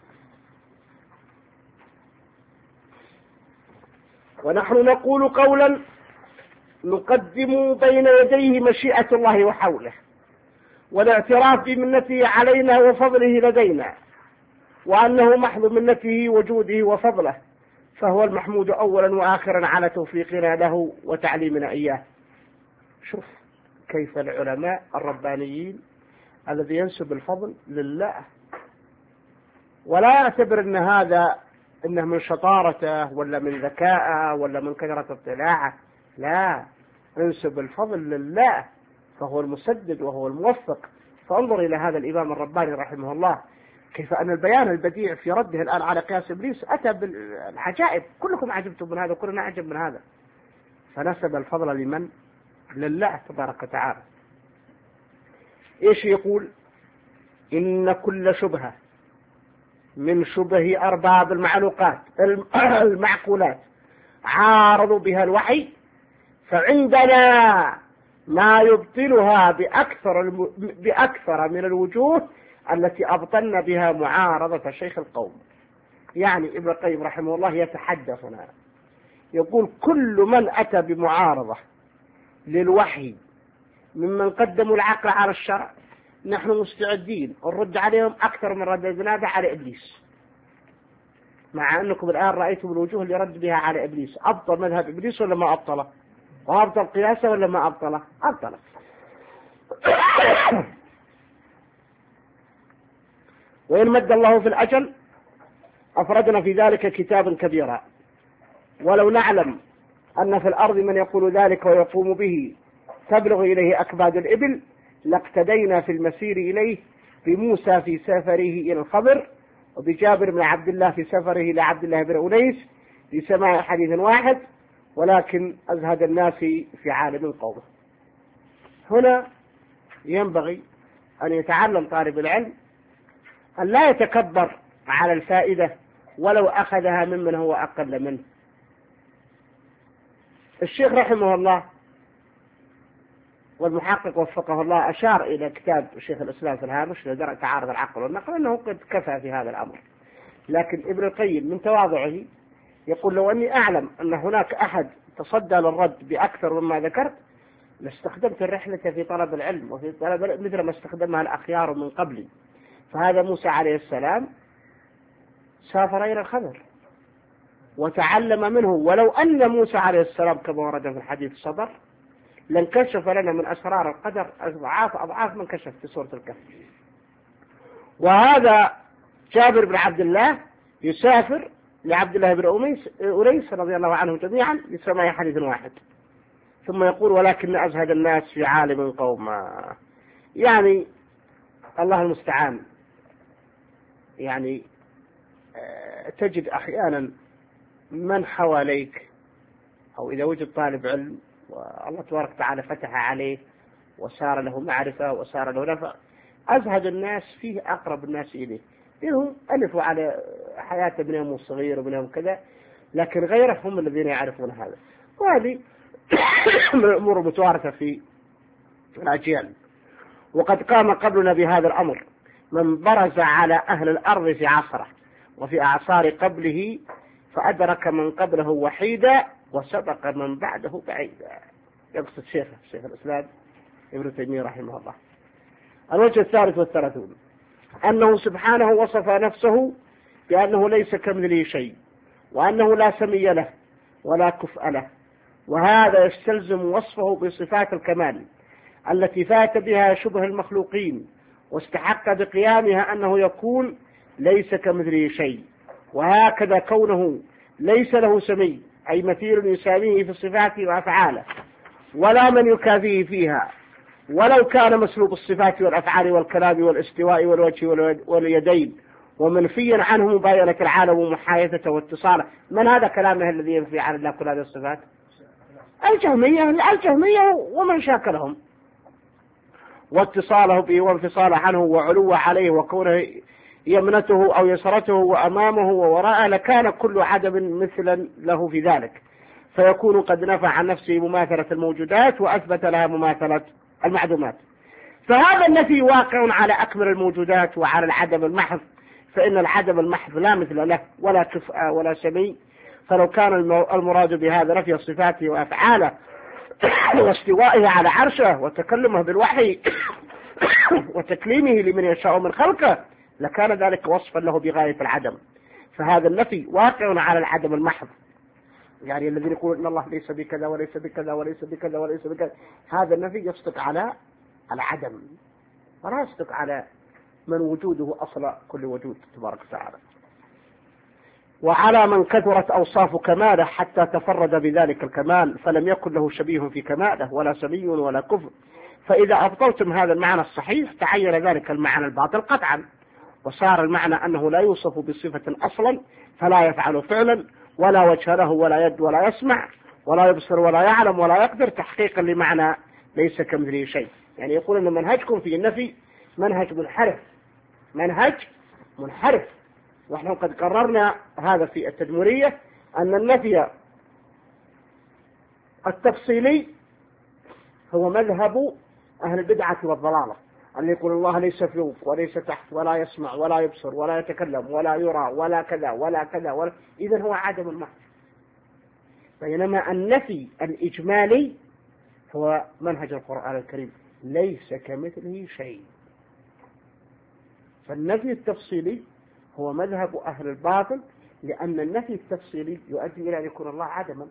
ونحن نقول قولا نقدم بين يديه مشيئة الله وحوله، والاعتراف بمنته علينا وفضله لدينا، وأنه محض منته وجوده وفضله، فهو المحمود أولا وآخرا على توفيقنا له وتعليمنا إياه. شوف كيف العلماء الربانيين الذي ينسب الفضل لله، ولا يعتبر أن هذا إنه من شطارته ولا من ذكاءه ولا من كثرة اطلاعه، لا، ينسب الفضل لله، فهو المسدد وهو الموفق. فانظر إلى هذا الإمام الرباني رحمه الله كيف أن البيان البديع في رده الآن على قياس إبليس أتى بالعجائب. كلكم عجبتم من هذا وكلنا عجب من هذا. فنسب الفضل لمن؟ لله تبارك وتعالى. إيش يقول؟ إن كل شبهة من شبه أرباب المعلوقات المعقولات عارضوا بها الوحي، فعندنا ما يبطلها بأكثر بأكثر من الوجوه التي أبطلنا بها معارضة شيخ القوم. يعني ابن القيم رحمه الله يتحدثنا يقول كل من أتى بمعارضة للوحي ممن قدموا العقل على الشرع نحن مستعدين نرد عليهم أكثر من رددنا على إبليس، مع أنكم الآن رأيتم الوجوه اللي رد بها على إبليس. أبطل مذهب إبليس ولا ما أبطله؟ وأبطل قياسه ولا ما أبطله؟ أبطله. وإن مد الله في الأجل أفردنا في ذلك كتابا كبيرا، ولو نعلم أن في الأرض من يقول ذلك ويقوم به تبلغ إليه أكباد الإبل لاقتدينا في المسير إليه بموسى في سفره إلى الخضر، وبجابر بن عبد الله في سفره إلى عبد الله بن أنيس في سماع حديث واحد، ولكن أزهد الناس في عالم قومه. هنا ينبغي أن يتعلم طالب العلم أن لا يتكبر على الفائدة ولو أخذها ممن هو أقل منه. الشيخ رحمه الله والمحقق وفقه الله أشار إلى كتاب الشيخ الإسلام في الهامش لدرء تعارض العقل والنقل أنه قد كفى في هذا الأمر، لكن ابن القيم من تواضعه يقول لو أني أعلم أن هناك أحد تصدى للرد بأكثر مما ذكرت لاستخدمت الرحلة في طلب العلم وفي طلب مثل ما استخدمها الأخيار من قبلي. فهذا موسى عليه السلام سافر إلى الخضر وتعلم منه، ولو أن موسى عليه السلام كما ورد في الحديث الصدر لانكشف لنا من أسرار القدر أضعاف أضعاف من كشف في سورة الكهف. وهذا جابر بن عبد الله يسافر لعبد الله بن أنيس رضي الله عنه جميعا لسماع حديث واحد، ثم يقول ولكن أزهد الناس في عالم قوما. يعني الله المستعان، يعني تجد أحيانا من حواليك أو إذا وجد طالب علم والله تبارك وتعالى فتح عليه وصار له معرفة وصار له نفع، أزهد الناس فيه أقرب الناس إليه، إنهم ألفوا على حياة ابنهم الصغير وابنهم كذا، لكن غيرهم هم الذين يعرفون هذا. وهذه من الأمور المتوارثة في الأجيال. وقد قام قبلنا بهذا الأمر من برز على أهل الأرض في عصره وفي أعصار قبله فأدرك من قبله وحيدا وسبق من بعده بعيدا. يقصد شيخ شيخ الإسلام ابن تيمية رحمه الله. الوجه الثالث والثلاثون أنه سبحانه وصف نفسه بأنه ليس كمثله شيء، وأنه لا سمي له ولا كفء له، وهذا يستلزم وصفه بصفات الكمال التي فات بها شبه المخلوقين واستحق بقيامها أنه يكون ليس كمثله شيء. وهكذا كونه ليس له سمي أي مثيل يساميه في صفاته وأفعاله ولا من يكافيه فيها، ولو كان مسلوب الصفات والأفعال والكلام والاستواء والوجه واليدين ومنفيا عنه مباينة العالم ومحايدته واتصاله. من هذا كلامه الذي ينفي عن الله كل هذه الصفات؟ الجهمية الجهمية ومن شاكلهم، واتصاله به وانفصاله عنه وعلوه عليه وكونه يمنته أو يسرته وأمامه ووراءه لكان كل عدم مثلا له في ذلك، فيكون قد نفى عن نفسه مماثلة الموجودات وأثبت لها مماثلة المعدومات. فهذا النفي واقع على أكمل الموجودات وعلى العدم المحض، فإن العدم المحض لا مثل له ولا كفء ولا سمي. فلو كان المراد بهذا نفي صفاته وأفعاله واستوائه على عرشه وتكلمه بالوحي وتكليمه لمن يشاء من خلقه لكان ذلك وصفا له بغاية العدم. فهذا النفي واقع على العدم المحض، يعني الذين يقولون إن الله ليس بكذا وليس بكذا وليس بكذا وليس بكذا، هذا النفي يصدق على العدم ولا يصدق على من وجوده أصل كل وجود تبارك وتعالى. وعلى من كثرت أوصاف كماله حتى تفرد بذلك الكمال فلم يكن له شبيه في كماله ولا سمي ولا كفر. فإذا أبطلتم هذا المعنى الصحيح تعين ذلك المعنى الباطل قطعا، وصار المعنى أنه لا يوصف بصفة أصلا فلا يفعل فعلا ولا وجه له ولا يد ولا يسمع ولا يبصر ولا يعلم ولا يقدر، تحقيقا لمعنى ليس كمثله شيء. يعني يقول أن منهجكم في النفي منهج منحرف منهج منحرف ونحن قد قررنا هذا في التدمرية أن النفي التفصيلي هو مذهب أهل البدعة والضلالة، أن يقول الله ليس فوق وليس تحت ولا يسمع ولا يبصر ولا يتكلم ولا يرى ولا كذا ولا كذا ولا، إذن هو عدم المحض. بينما النفي الإجمالي هو منهج القرآن الكريم ليس كمثله شيء. فالنفي التفصيلي هو مذهب أهل الباطل، لأن النفي التفصيلي يؤدي إلى أن يكون الله عدما،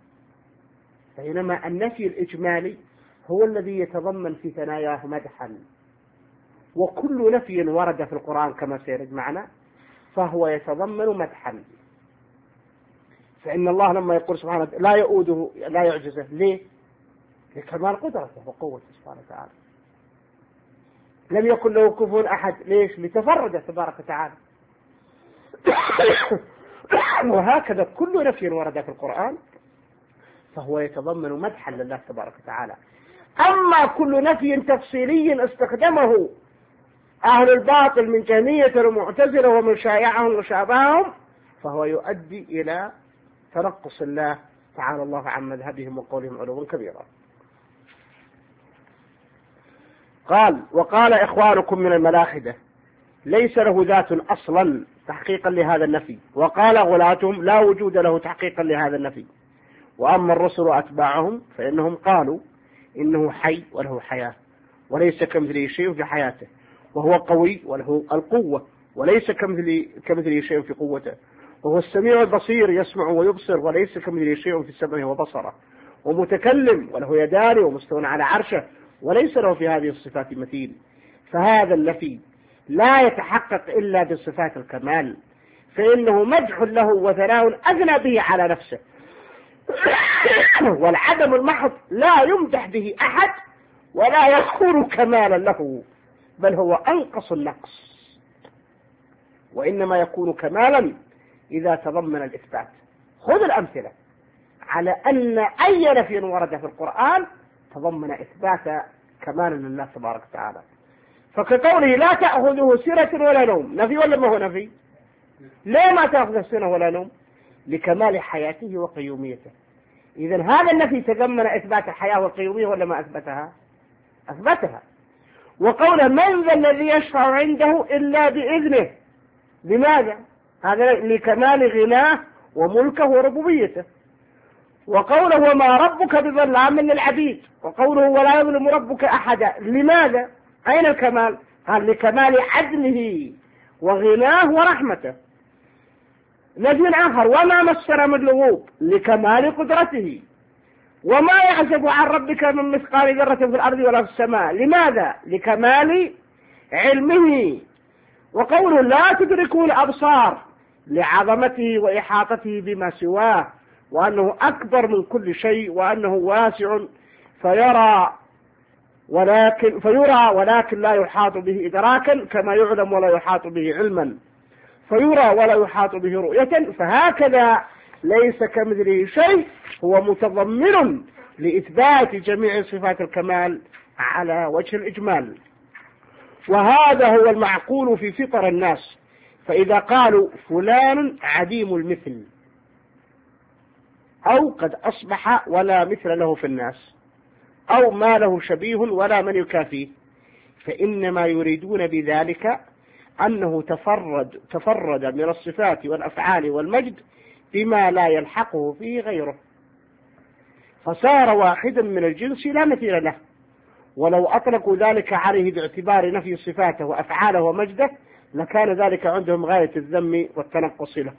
بينما النفي الإجمالي هو الذي يتضمن في ثناياه مدحا. وكل نفي ورد في القرآن كما سيرد معنا فهو يتضمن مدحا. فإن الله لما يقول سبحانه لا يؤوده لا يعجزه، ليه؟ لكمال قدرته وقوته سبحانه وتعالى. لم يكن له كفوا أحد، ليش؟ لتفرده تبارك وتعالى. وهكذا كل نفي ورد في القرآن فهو يتضمن مدحا لله تبارك وتعالى. أما كل نفي تفصيلي استخدمه أهل الباطل من جهمية المعتزلة ومن شايعهم وشابههم، فهو يؤدي إلى تنقص الله تعالى الله عن مذهبهم وقولهم علوا كبيرا. قال: وقال إخوانكم من الملاحدة ليس له ذات أصلا تحقيقا لهذا النفي، وقال غلاتهم لا وجود له تحقيقا لهذا النفي. وأما الرسل وأتباعهم فإنهم قالوا إنه حي وله حياة وليس كمثله شيء في حياته، وهو قوي وله القوة وليس كمثله كمثله شيء في قوته، وهو السميع البصير يسمع ويبصر وليس كمثله شيء في سمعه وبصره، ومتكلم وله يدان ومستوى على عرشه وليس له في هذه الصفات مثيل. فهذا النفي لا يتحقق إلا بصفات الكمال، فإنه مدح له وثناء أثنى به على نفسه، والعدم المحض لا يمدح به أحد ولا يكون كمالا له، بل هو أنقص النقص، وإنما يكون كمالا إذا تضمن الإثبات. خذ الأمثلة على أن أي نفي ورد في القرآن تضمن إثبات كمال لله تبارك وتعالى. فكقوله لا تأخذه سنة ولا نوم، نفي ولا ما هو نفي؟ ليه ما تأخذه سنة ولا نوم؟ لكمال حياته وقيوميته. إذن هذا النفي تضمن إثبات الحياة والقيومية ولا ما أثبتها؟ أثبتها. وقوله من ذا الذي يشفع عنده إلا بإذنه، لماذا؟ هذا لكمال غناه وملكه وربوبيته. وقوله وما ربك بظلام للعبيد، وقوله ولا يظلم ربك أحدا، لماذا؟ أين الكمال؟ قال لكمال عدله وغناه ورحمته. نفي آخر وما مسنا من لغوب، لكمال قدرته. وما يعزب عن ربك من مثقال ذرة في الأرض ولا في السماء، لماذا؟ لكمال علمه. وقوله لا تدركوا الأبصار، لعظمته وإحاطته بما سواه، وأنه أكبر من كل شيء، وأنه واسع فيرى ولكن فيرى ولكن لا يحاط به إدراكا، كما يعلم ولا يحاط به علما، فيرى ولا يحاط به رؤية. فهكذا ليس كمثله شيء، هو متضمن لإثبات جميع صفات الكمال على وجه الإجمال. وهذا هو المعقول في فطر الناس، فإذا قالوا فلان عديم المثل أو قد أصبح ولا مثل له في الناس أو ما له شبيه ولا من يكافيه، فإنما يريدون بذلك أنه تفرد تفرد من الصفات والأفعال والمجد بما لا يلحقه فيه غيره، فصار واحدا من الجنس لا مثيل له. ولو أطلقوا ذلك عليه باعتبار نفي صفاته وأفعاله ومجده لكان ذلك عندهم غاية الذم والتنقص له.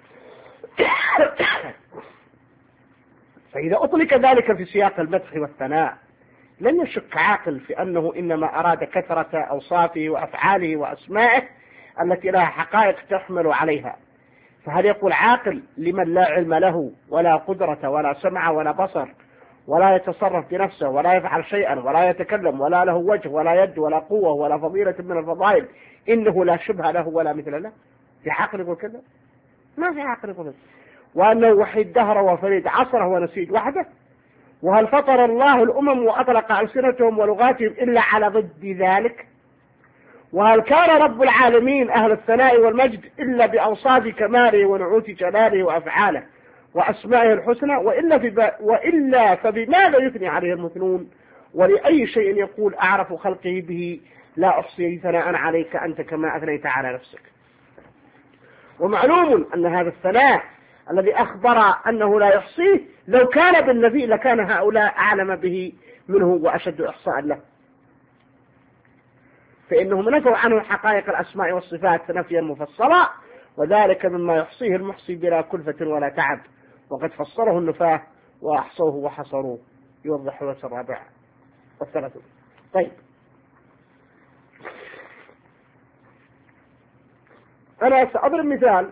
فإذا أطلق ذلك في سياق المدح والثناء لن يشك عاقل في أنه إنما أراد كثرة أوصافه وأفعاله وأسمائه التي لها حقائق تحمل عليها. فهل يقول عاقل لمن لا علم له ولا قدرة ولا سمع ولا بصر ولا يتصرف بنفسه ولا يفعل شيئا ولا يتكلم ولا له وجه ولا يد ولا قوة ولا فضيلة من الفضائل إنه لا شبه له ولا مثل له؟ في عاقل يقول كذا؟ ما في عاقل يقول كذا. وأنه وحيد دهره وفريد عصره ونسيج وحده؟ وهل فطر الله الأمم وأطلق ألسنتهم ولغاتهم إلا على ضد ذلك؟ وهل كان رب العالمين أهل الثناء والمجد إلا بأوصاف كماله ونعوت جلاله وأفعاله وأسمائه الحسنى؟ وإلا, في وإلا فبماذا يثني عليه المثنون؟ ولأي شيء يقول أعرف خلقه به لا أحصي ثناء عليك أنت كما أثنيت على نفسك. ومعلوم أن هذا الثناء الذي أخبر أنه لا يحصيه لو كان بالنبي لكان هؤلاء أعلم به منه وأشد إحصاء له، فإنهم نفوا عنه حقائق الأسماء والصفات نفيا مفصلا، وذلك مما يحصيه المحصي بلا كلفة ولا تعب، وقد فسره النفاه وأحصوه وحصروه. يوضح الوجه الرابع والثلاثون. طيب، أنا سأضرب مثال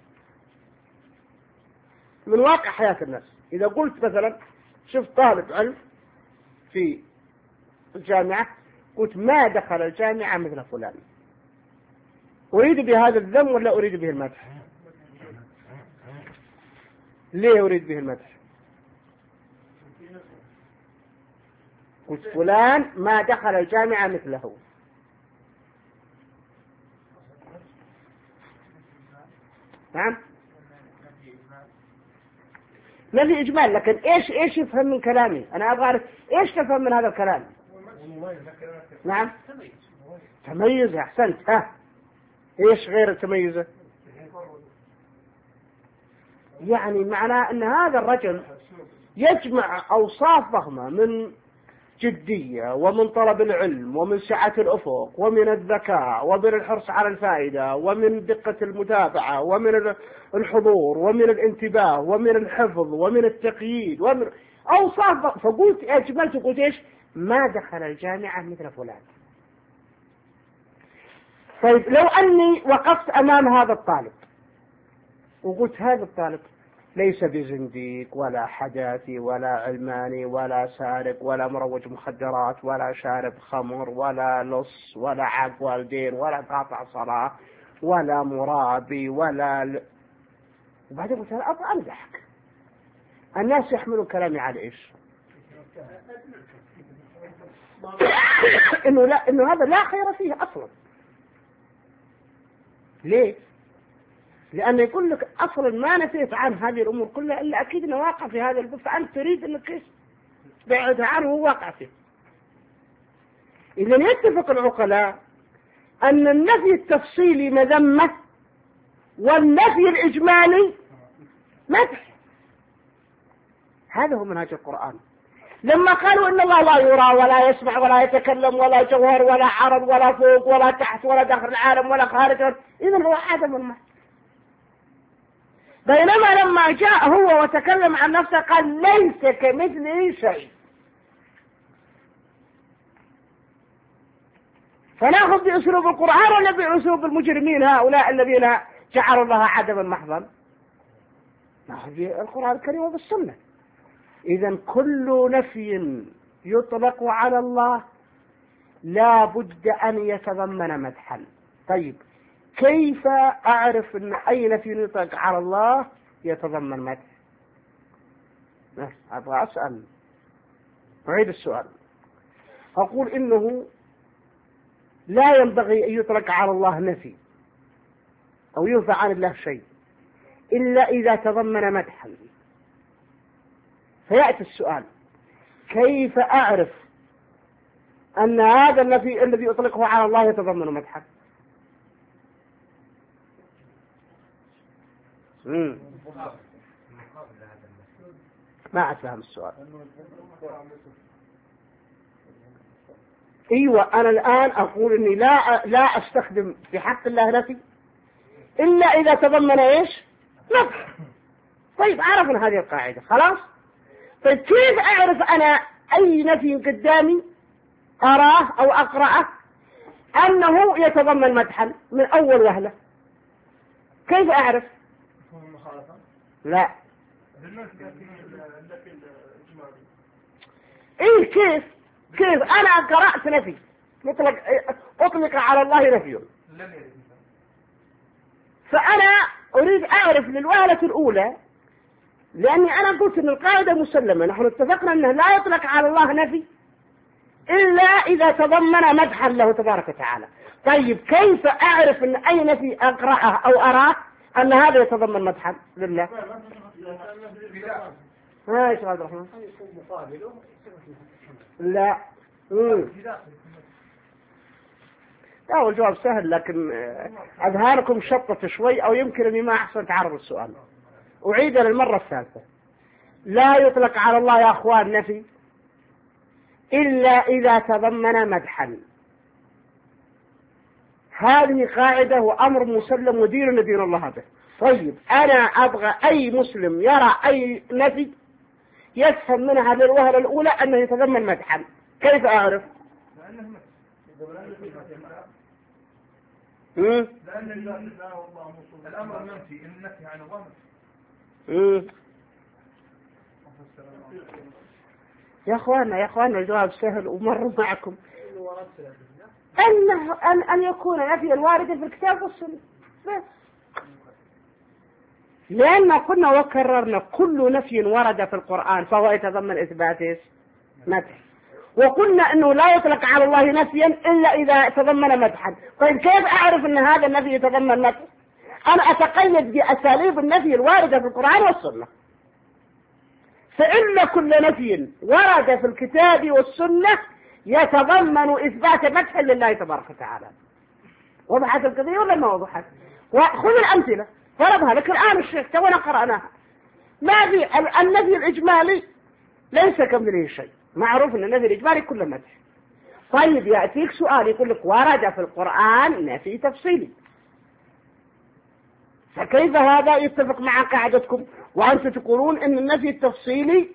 من واقع حياة الناس. إذا قلت مثلا شوف طالب علم في الجامعة قلت ما دخل الجامعة مثل فلان، أريد بهذا الذم ولا أريد به المدح؟ ليه أريد به المدح؟ قلت فلان ما دخل الجامعة مثله، نعم نفي إجمال، لكن إيش إيش يفهم من كلامي؟ أنا أبغى أعرف إيش تفهم من هذا الكلام. نعم تميز، أحسنت. ها إيش غير التميز؟ يعني معناه أن هذا الرجل يجمع أوصاف ضخمة من جدية ومن طلب العلم ومن سعة الأفق ومن الذكاء ومن الحرص على الفائدة ومن دقة المتابعة ومن الحضور ومن الانتباه ومن الحفظ ومن التقييد ومن أوصاف. فقلت أجملت قلت إيش؟ ما دخل الجامعة مثل فلان. طيب لو أني وقفت أمام هذا الطالب وقلت هذا الطالب ليس بزنديق ولا حداثي ولا علماني ولا سارق ولا مروج مخدرات ولا شارب خمر ولا لص ولا عاق والدين ولا قاطع صلاة ولا مرابي ولا ل... وبعدين قلت أنا أبغى أمدحك. الناس يحملون كلامي على إيش؟ إنه لا إنه هذا لا خير فيه أصلا. ليه؟ لأن يقول لك أصلا ما نسيت عن هذه الأمور كلها إلا أكيد أنه واقع في هذا البث، فأنت تريد أنك بعد عنه هو واقع فيه. إذن يتفق العقلاء أن النفي التفصيلي مذمة والنفي الإجمالي مدح. هذا هو منهج القرآن. لما قالوا إن الله لا يرى ولا يسمع ولا يتكلم ولا جوهر ولا عرض ولا فوق ولا تحت ولا داخل العالم ولا خارج، إذن هو عدم المحض. بينما لما جاء هو وتكلم عن نفسه قال ليس كمثله شيء. فناخذ بأسلوب القرآن ولا بأسلوب المجرمين هؤلاء الذين جعلوا الله عدما محضا؟ ناخذ بالقرآن الكريم وبالسنة. إذن كل نفي يطلق على الله لا بد أن يتضمن مدحا. طيب كيف أعرف أن أي نفي يطلق على الله يتضمن مدح؟ أبغى أسأل، أعيد السؤال. أقول إنه لا ينبغي أن يطلق على الله نفي أو ينفى عن الله شيء إلا إذا تضمن مدحا. فيأتي السؤال كيف أعرف أن هذا النفي الذي يطلقه على الله يتضمن مدحا؟ مم. ما أفهم السؤال. أيوة أنا الآن أقول إني لا لا أستخدم في حق الله نفي إلا إذا تضمن إيش؟ نفي. طيب عرفنا هذه القاعدة خلاص. طيب كيف أعرف أنا أي نفي قدامي أراه أو أقرأه أنه يتضمن مدحا من أول وهلة؟ كيف أعرف؟ لا إيه كيف كيف أنا قرأت نفي مطلق أطلق على الله نفي، فأنا أريد أعرف للوهلة الأولى، لأني أنا قلت أن القاعدة مسلمة، نحن اتفقنا أنه لا يطلق على الله نفي إلا إذا تضمن مدحا له تبارك وتعالى. طيب كيف أعرف أن أي نفي أقرأه أو أراه أن هذا يتضمن مدحا لله؟ ها يا شيخ عبد الرحمن؟ لا امم لا هو الجواب سهل، لكن أذهانكم شطت شوي أو يمكن أني ما أحسن تعرض السؤال. أعيد للمرة الثالثة. لا يطلق على الله يا أخوان نفي إلا إذا تضمن مدحا. هذه قاعدة وأمر مسلم ودين دين الله به. طيب أنا أبغى أي مسلم يرى أي نفي يفهم منها للوهلة الأولى أنه يتضمن مدحا. كيف أعرف؟ لأن الأمر منفي النفي عن الله. يا أخوانا يا أخوانا الجواب سهل ومر معكم. أنه أن أن يكون نفي الوارد في الكتاب والسنة بس. لأن قلنا وكررنا كل نفي ورد في القرآن فهو يتضمن إثبات مدح، وقلنا أنه لا يطلق على الله نفيا إلا إذا تضمن مدحا. طيب كيف أعرف أن هذا النفي يتضمن مدح؟ أنا أتقيد بأساليب النفي الواردة في القرآن والسنة، فإن كل نفي ورد في الكتاب والسنة يتضمن إثبات مدح لله تبارك وتعالى. وضحت القضية ولا ما وضحت؟ وخذ الأمثلة فرضها لك الآن الشيخ تونا قرأناها. ما في النفي الإجمالي ليس كمثله شيء، معروف أن النفي الإجمالي كله مدح. طيب يأتيك سؤال يقول لك ورد في القرآن نفي تفصيلي، فكيف هذا يتفق مع قاعدتكم وأنتم تقولون أن النفي التفصيلي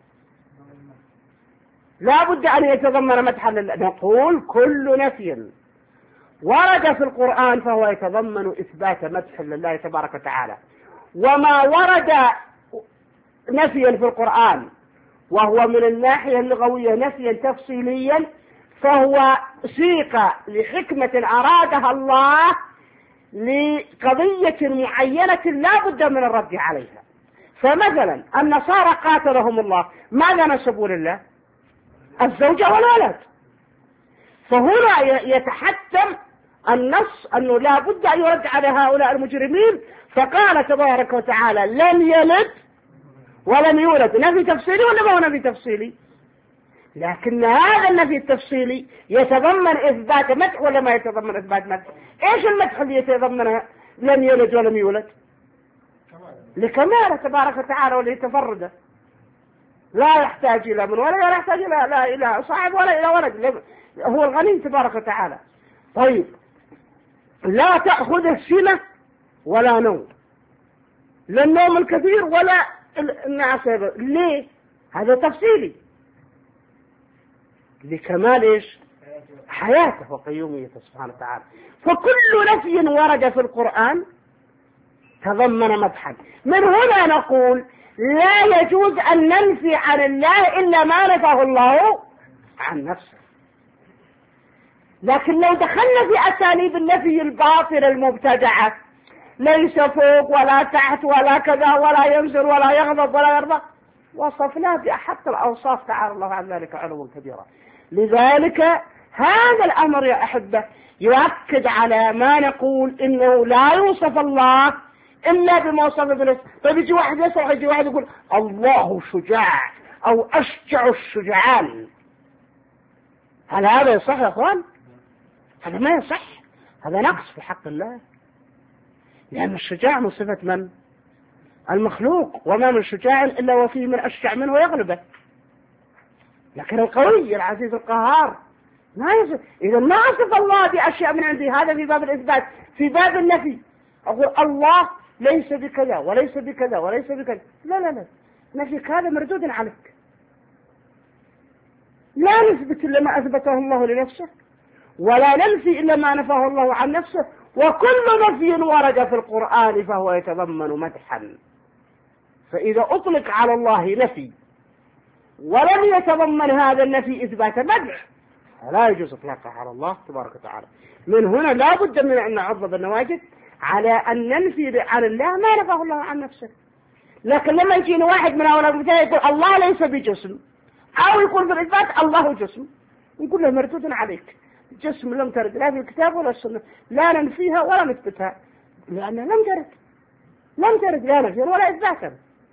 لا بد أن يتضمن مدحا لله؟ نقول كل نفي ورد في القرآن فهو يتضمن إثبات مدح لله تبارك وتعالى، وما ورد نفيا في القرآن وهو من الناحية اللغوية نفيا تفصيليا فهو سيق لحكمة أرادها الله لقضية معينة لا بد من الرد عليها. فمثلا النصارى قاتلهم الله ماذا نسبوا لله؟ الزوجة والولد. فهنا يتحتم النص أنه لا بد أن يرد على هؤلاء المجرمين، فقال تبارك وتعالى لم يلد ولم يولد. نفي تفصيلي ولا ما هو نفي تفصيلي؟ لكن هذا النفي التفصيلي يتضمن إثبات مدح ولا ما يتضمن إثبات مدح؟ إيش المدح اللي يتضمنها لم يلد ولم يولد؟ لكماله تبارك وتعالى ولتفرده، لا يحتاج إلى من ولا لا يحتاج إلى لا إلى صاحب ولا إلى ولد، هو الغني تبارك وتعالى. طيب لا تأخذه سنة ولا نوم، لا النوم الكثير ولا النعاسة. ليه؟ هذا تفصيلي لكمال إيش؟ حياته وقيوميته سبحانه وتعالى. فكل نفي ورد في القرآن تضمن مدحا. من هنا نقول لا يجوز أن ننفي عن الله إلا ما نفاه الله عن نفسه. لكن لو دخلنا في أساليب النفي الباطل المبتدعة، ليس فوق ولا تحت ولا كذا ولا ينزل ولا يغضب ولا يرضى، وصفناه بأحق الأوصاف تعالى الله عن ذلك علوا كبيرا. لذلك هذا الأمر يا أحبة يؤكد على ما نقول إنه لا يوصف الله إلا بموصف بنفسه. طيب يجي واحد يسأل، يجي واحد يقول الله شجاع أو أشجع الشجعان، هل هذا يصح يا أخوان؟ هذا ما يصح، هذا نقص في حق الله، لأن الشجاع من صفة من؟ المخلوق، وما من شجاع إلا وفيه من أشجع منه ويغلبه. لكن القوي العزيز القهار ما يصف. إذا ما أصف الله بأشياء من عندي، هذا في باب الإثبات. في باب النفي أقول الله ليس بكذا وليس بكذا وليس بكذا، لا لا لا، نفيك هذا مردود عليك. لا نثبت إلا ما أثبته الله لنفسه، ولا ننفي إلا ما نفاه الله عن نفسه. وكل نفي ورد في القرآن فهو يتضمن مدحا. فإذا أطلق على الله نفي ولم يتضمن هذا النفي إثبات مدح فلا يجوز إطلاقه على الله تبارك وتعالى. من هنا لا بد من أن نعض بالنواجذ على أن ننفي عن الله ما نفاه الله عن نفسه. لكن لما يجينا واحد من هؤلاء المثال يقول الله ليس بجسم، أو يقول في الإثبات الله جسم، يقول له مردود عليك، جسم لم ترد لا في الكتاب ولا السنة، لا ننفيها ولا نثبتها، لأنها لم ترد لم ترد لا نفيا ولا إثباتا.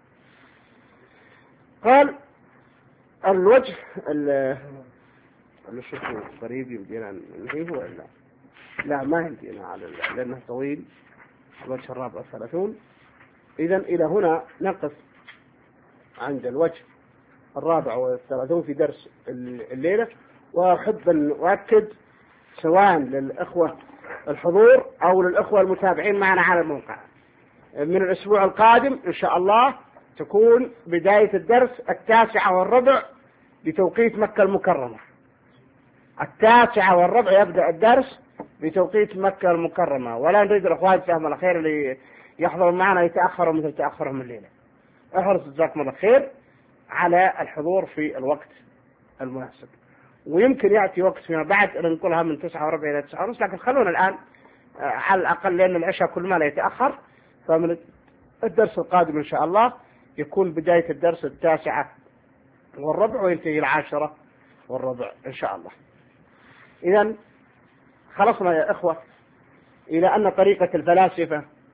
قال الوجه اللي شوفوا قريب يمدينا ننهيه ولا لا؟ ما يمدينا على لأنه طويل. الوجه الرابع والثلاثون. إذن إلى هنا نقف عند الوجه الرابع والثلاثون في درس الليلة. وأحب أن أؤكد سواء للإخوة الحضور أو للإخوة المتابعين معنا على الموقع، من الأسبوع القادم إن شاء الله تكون بداية الدرس التاسعة والربع بتوقيت مكة المكرمة. التاسعة والربع يبدأ الدرس بتوقيت مكة المكرمة، ولا نريد الأخوات فهم الخير اللي يحضروا معنا يتأخروا مثل تأخرهم الليلة. احرص جزاكم الله خير على الحضور في الوقت المناسب. ويمكن يأتي وقت فيما بعد ننقلها من تسعة وربع إلى تسعة ونص، لكن خلونا الآن على الأقل لأن العشاء كل ما لا يتأخر، فمن الدرس القادم إن شاء الله يكون بداية الدرس التاسعة والربع وينتهي العاشرة والربع إن شاء الله. إذن خلصنا يا إخوة إلى أن طريقة الفلاسفة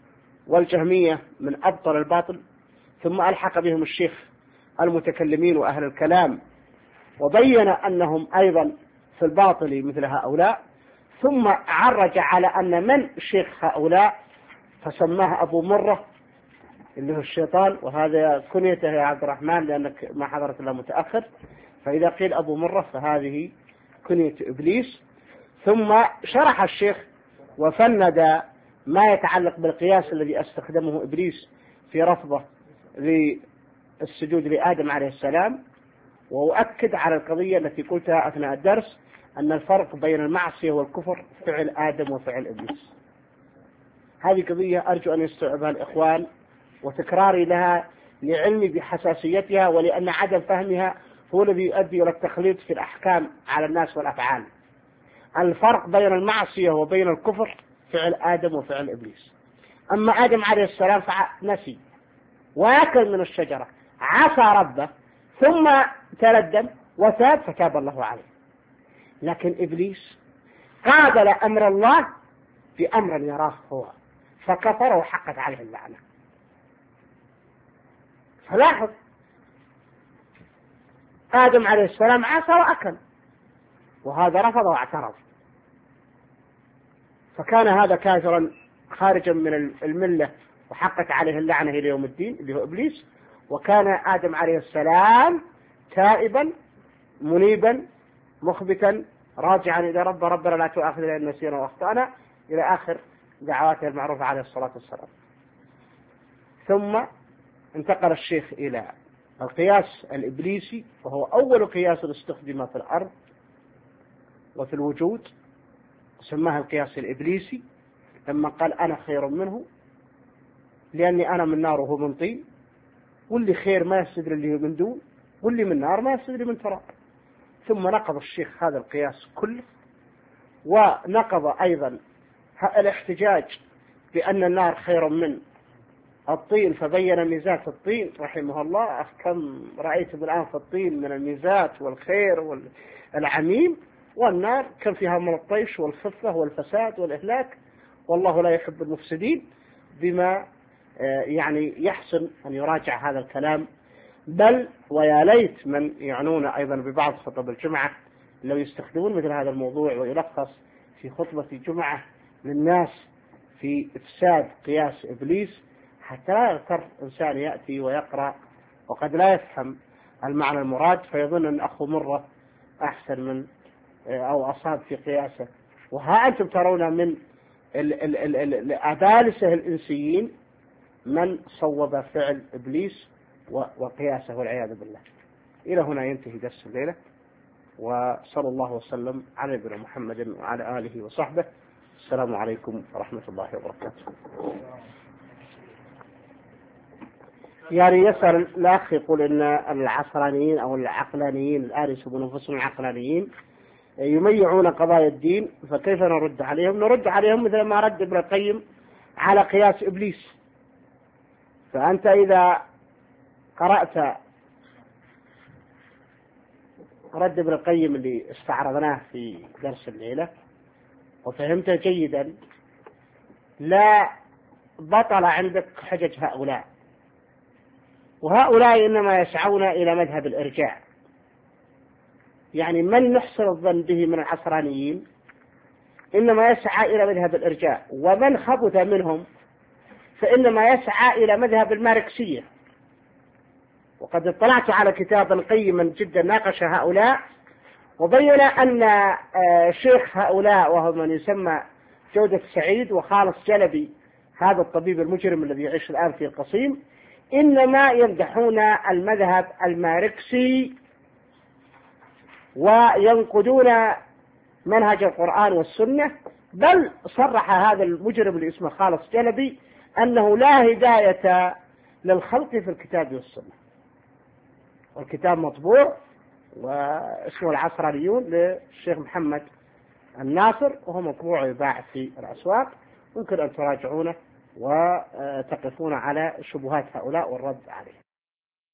والجهمية من أبطل الباطل، ثم ألحق بهم الشيخ المتكلمين وأهل الكلام وبين أنهم أيضا في الباطل مثل هؤلاء، ثم عرج على أن من شيخ هؤلاء فسماه أبو مرة اللي هو الشيطان، وهذا كنيته يا عبد الرحمن لأنك ما حضرت إلا متأخر، فإذا قيل أبو مرة فهذه كنية إبليس. ثم شرح الشيخ وفند ما يتعلق بالقياس الذي استخدمه إبليس في رفضه للسجود لآدم عليه السلام، وأؤكد على القضية التي قلتها أثناء الدرس أن الفرق بين المعصية والكفر فعل آدم وفعل إبليس. هذه قضية أرجو أن يستوعبها الإخوان، وتكراري لها لعلمي بحساسيتها، ولأن عدم فهمها هو الذي يؤدي إلى التخليط في الأحكام على الناس والأفعال. الفرق بين المعصية وبين الكفر فعل آدم وفعل إبليس. أما آدم عليه السلام فنسي وأكل من الشجرة، عصى ربه ثم تلدم وتاب فتاب الله عليه. لكن إبليس قابل أمر الله بأمر يراه هو فكفر وحقت عليه اللعنة. فلاحظ آدم عليه السلام عصى وأكل، وهذا رفض واعترض، فكان هذا كافرا خارجا من الملة وحقت عليه اللعنة إلى يوم الدين اللي هو إبليس. وكان آدم عليه السلام تائبا منيبا مخبتا راجعا إلى رب ربنا لا تؤاخذنا إن نسينا وأخطأنا إلى آخر دعواته المعروفة عليه الصلاة والسلام. ثم انتقل الشيخ إلى القياس الإبليسي، وهو أول قياس استخدم في الأرض وفي الوجود، سماه القياس الإبليسي لما قال أنا خير منه لأني أنا من نار وهو من طين، واللي خير ما يستدري اللي من دون، واللي من نار ما يستدري من تراب. ثم نقض الشيخ هذا القياس كله، ونقض أيضا الاحتجاج بأن النار خير من الطين، فبين ميزات الطين رحمه الله. كم رأيت الآن في الطين من الميزات والخير والعميم، والنار كم فيها من الطيش والخفة والفساد والإهلاك، والله لا يحب المفسدين. بما يعني يحسن أن يراجع هذا الكلام، بل ويا ليت من يعنون أيضا ببعض خطب الجمعة لو يستخدمون مثل هذا الموضوع ويلخص في خطبة جمعة للناس في إفساد قياس إبليس، حتى لا يغتر إنسان يأتي ويقرأ وقد لا يفهم المعنى المراد فيظن أن أخو مرة أحسن من أو أصاب في قياسه. وها أنتم ترون من الأبالسة الإنسيين من صوب فعل إبليس وقياسه والعياذ بالله. إلى هنا ينتهي درس الليلة، وصلى الله وسلم على نبينا محمد وعلى آله وصحبه. السلام عليكم ورحمة الله وبركاته. يعني يسأل الأخ يقول إن العصرانيين أو العقلانيين الآن يسمون أنفسهم عقلانيين يميعون قضايا الدين، فكيف نرد عليهم؟ نرد عليهم مثل ما رد ابن القيم على قياس إبليس. فأنت إذا قرأت رد ابن القيم اللي استعرضناه في درس الليلة وفهمته جيدا، لا بطل عندك حجج هؤلاء، وهؤلاء إنما يسعون إلى مذهب الإرجاع. يعني من نحسن الظن به من العصرانيين إنما يسعى إلى مذهب الإرجاع، ومن خبث منهم فإنما يسعى إلى مذهب الماركسية. وقد اطلعت على كتابا قيما جدا ناقش هؤلاء وبين أن شيخ هؤلاء وهو من يسمى جودة سعيد وخالص جلبي، هذا الطبيب المجرم الذي يعيش الآن في القصيم، إنما يمدحون المذهب الماركسي وينقدون منهج القرآن والسنة. بل صرح هذا المجرم اللي اسمه خالص جلبي أنه لا هداية للخلق في الكتاب والسنة، والكتاب مطبوع واسمه العصرانيون للشيخ محمد الناصر، وهو مطبوع يباع في الأسواق، ممكن أن تراجعونه وتقفون على شبهات هؤلاء والرد عليه.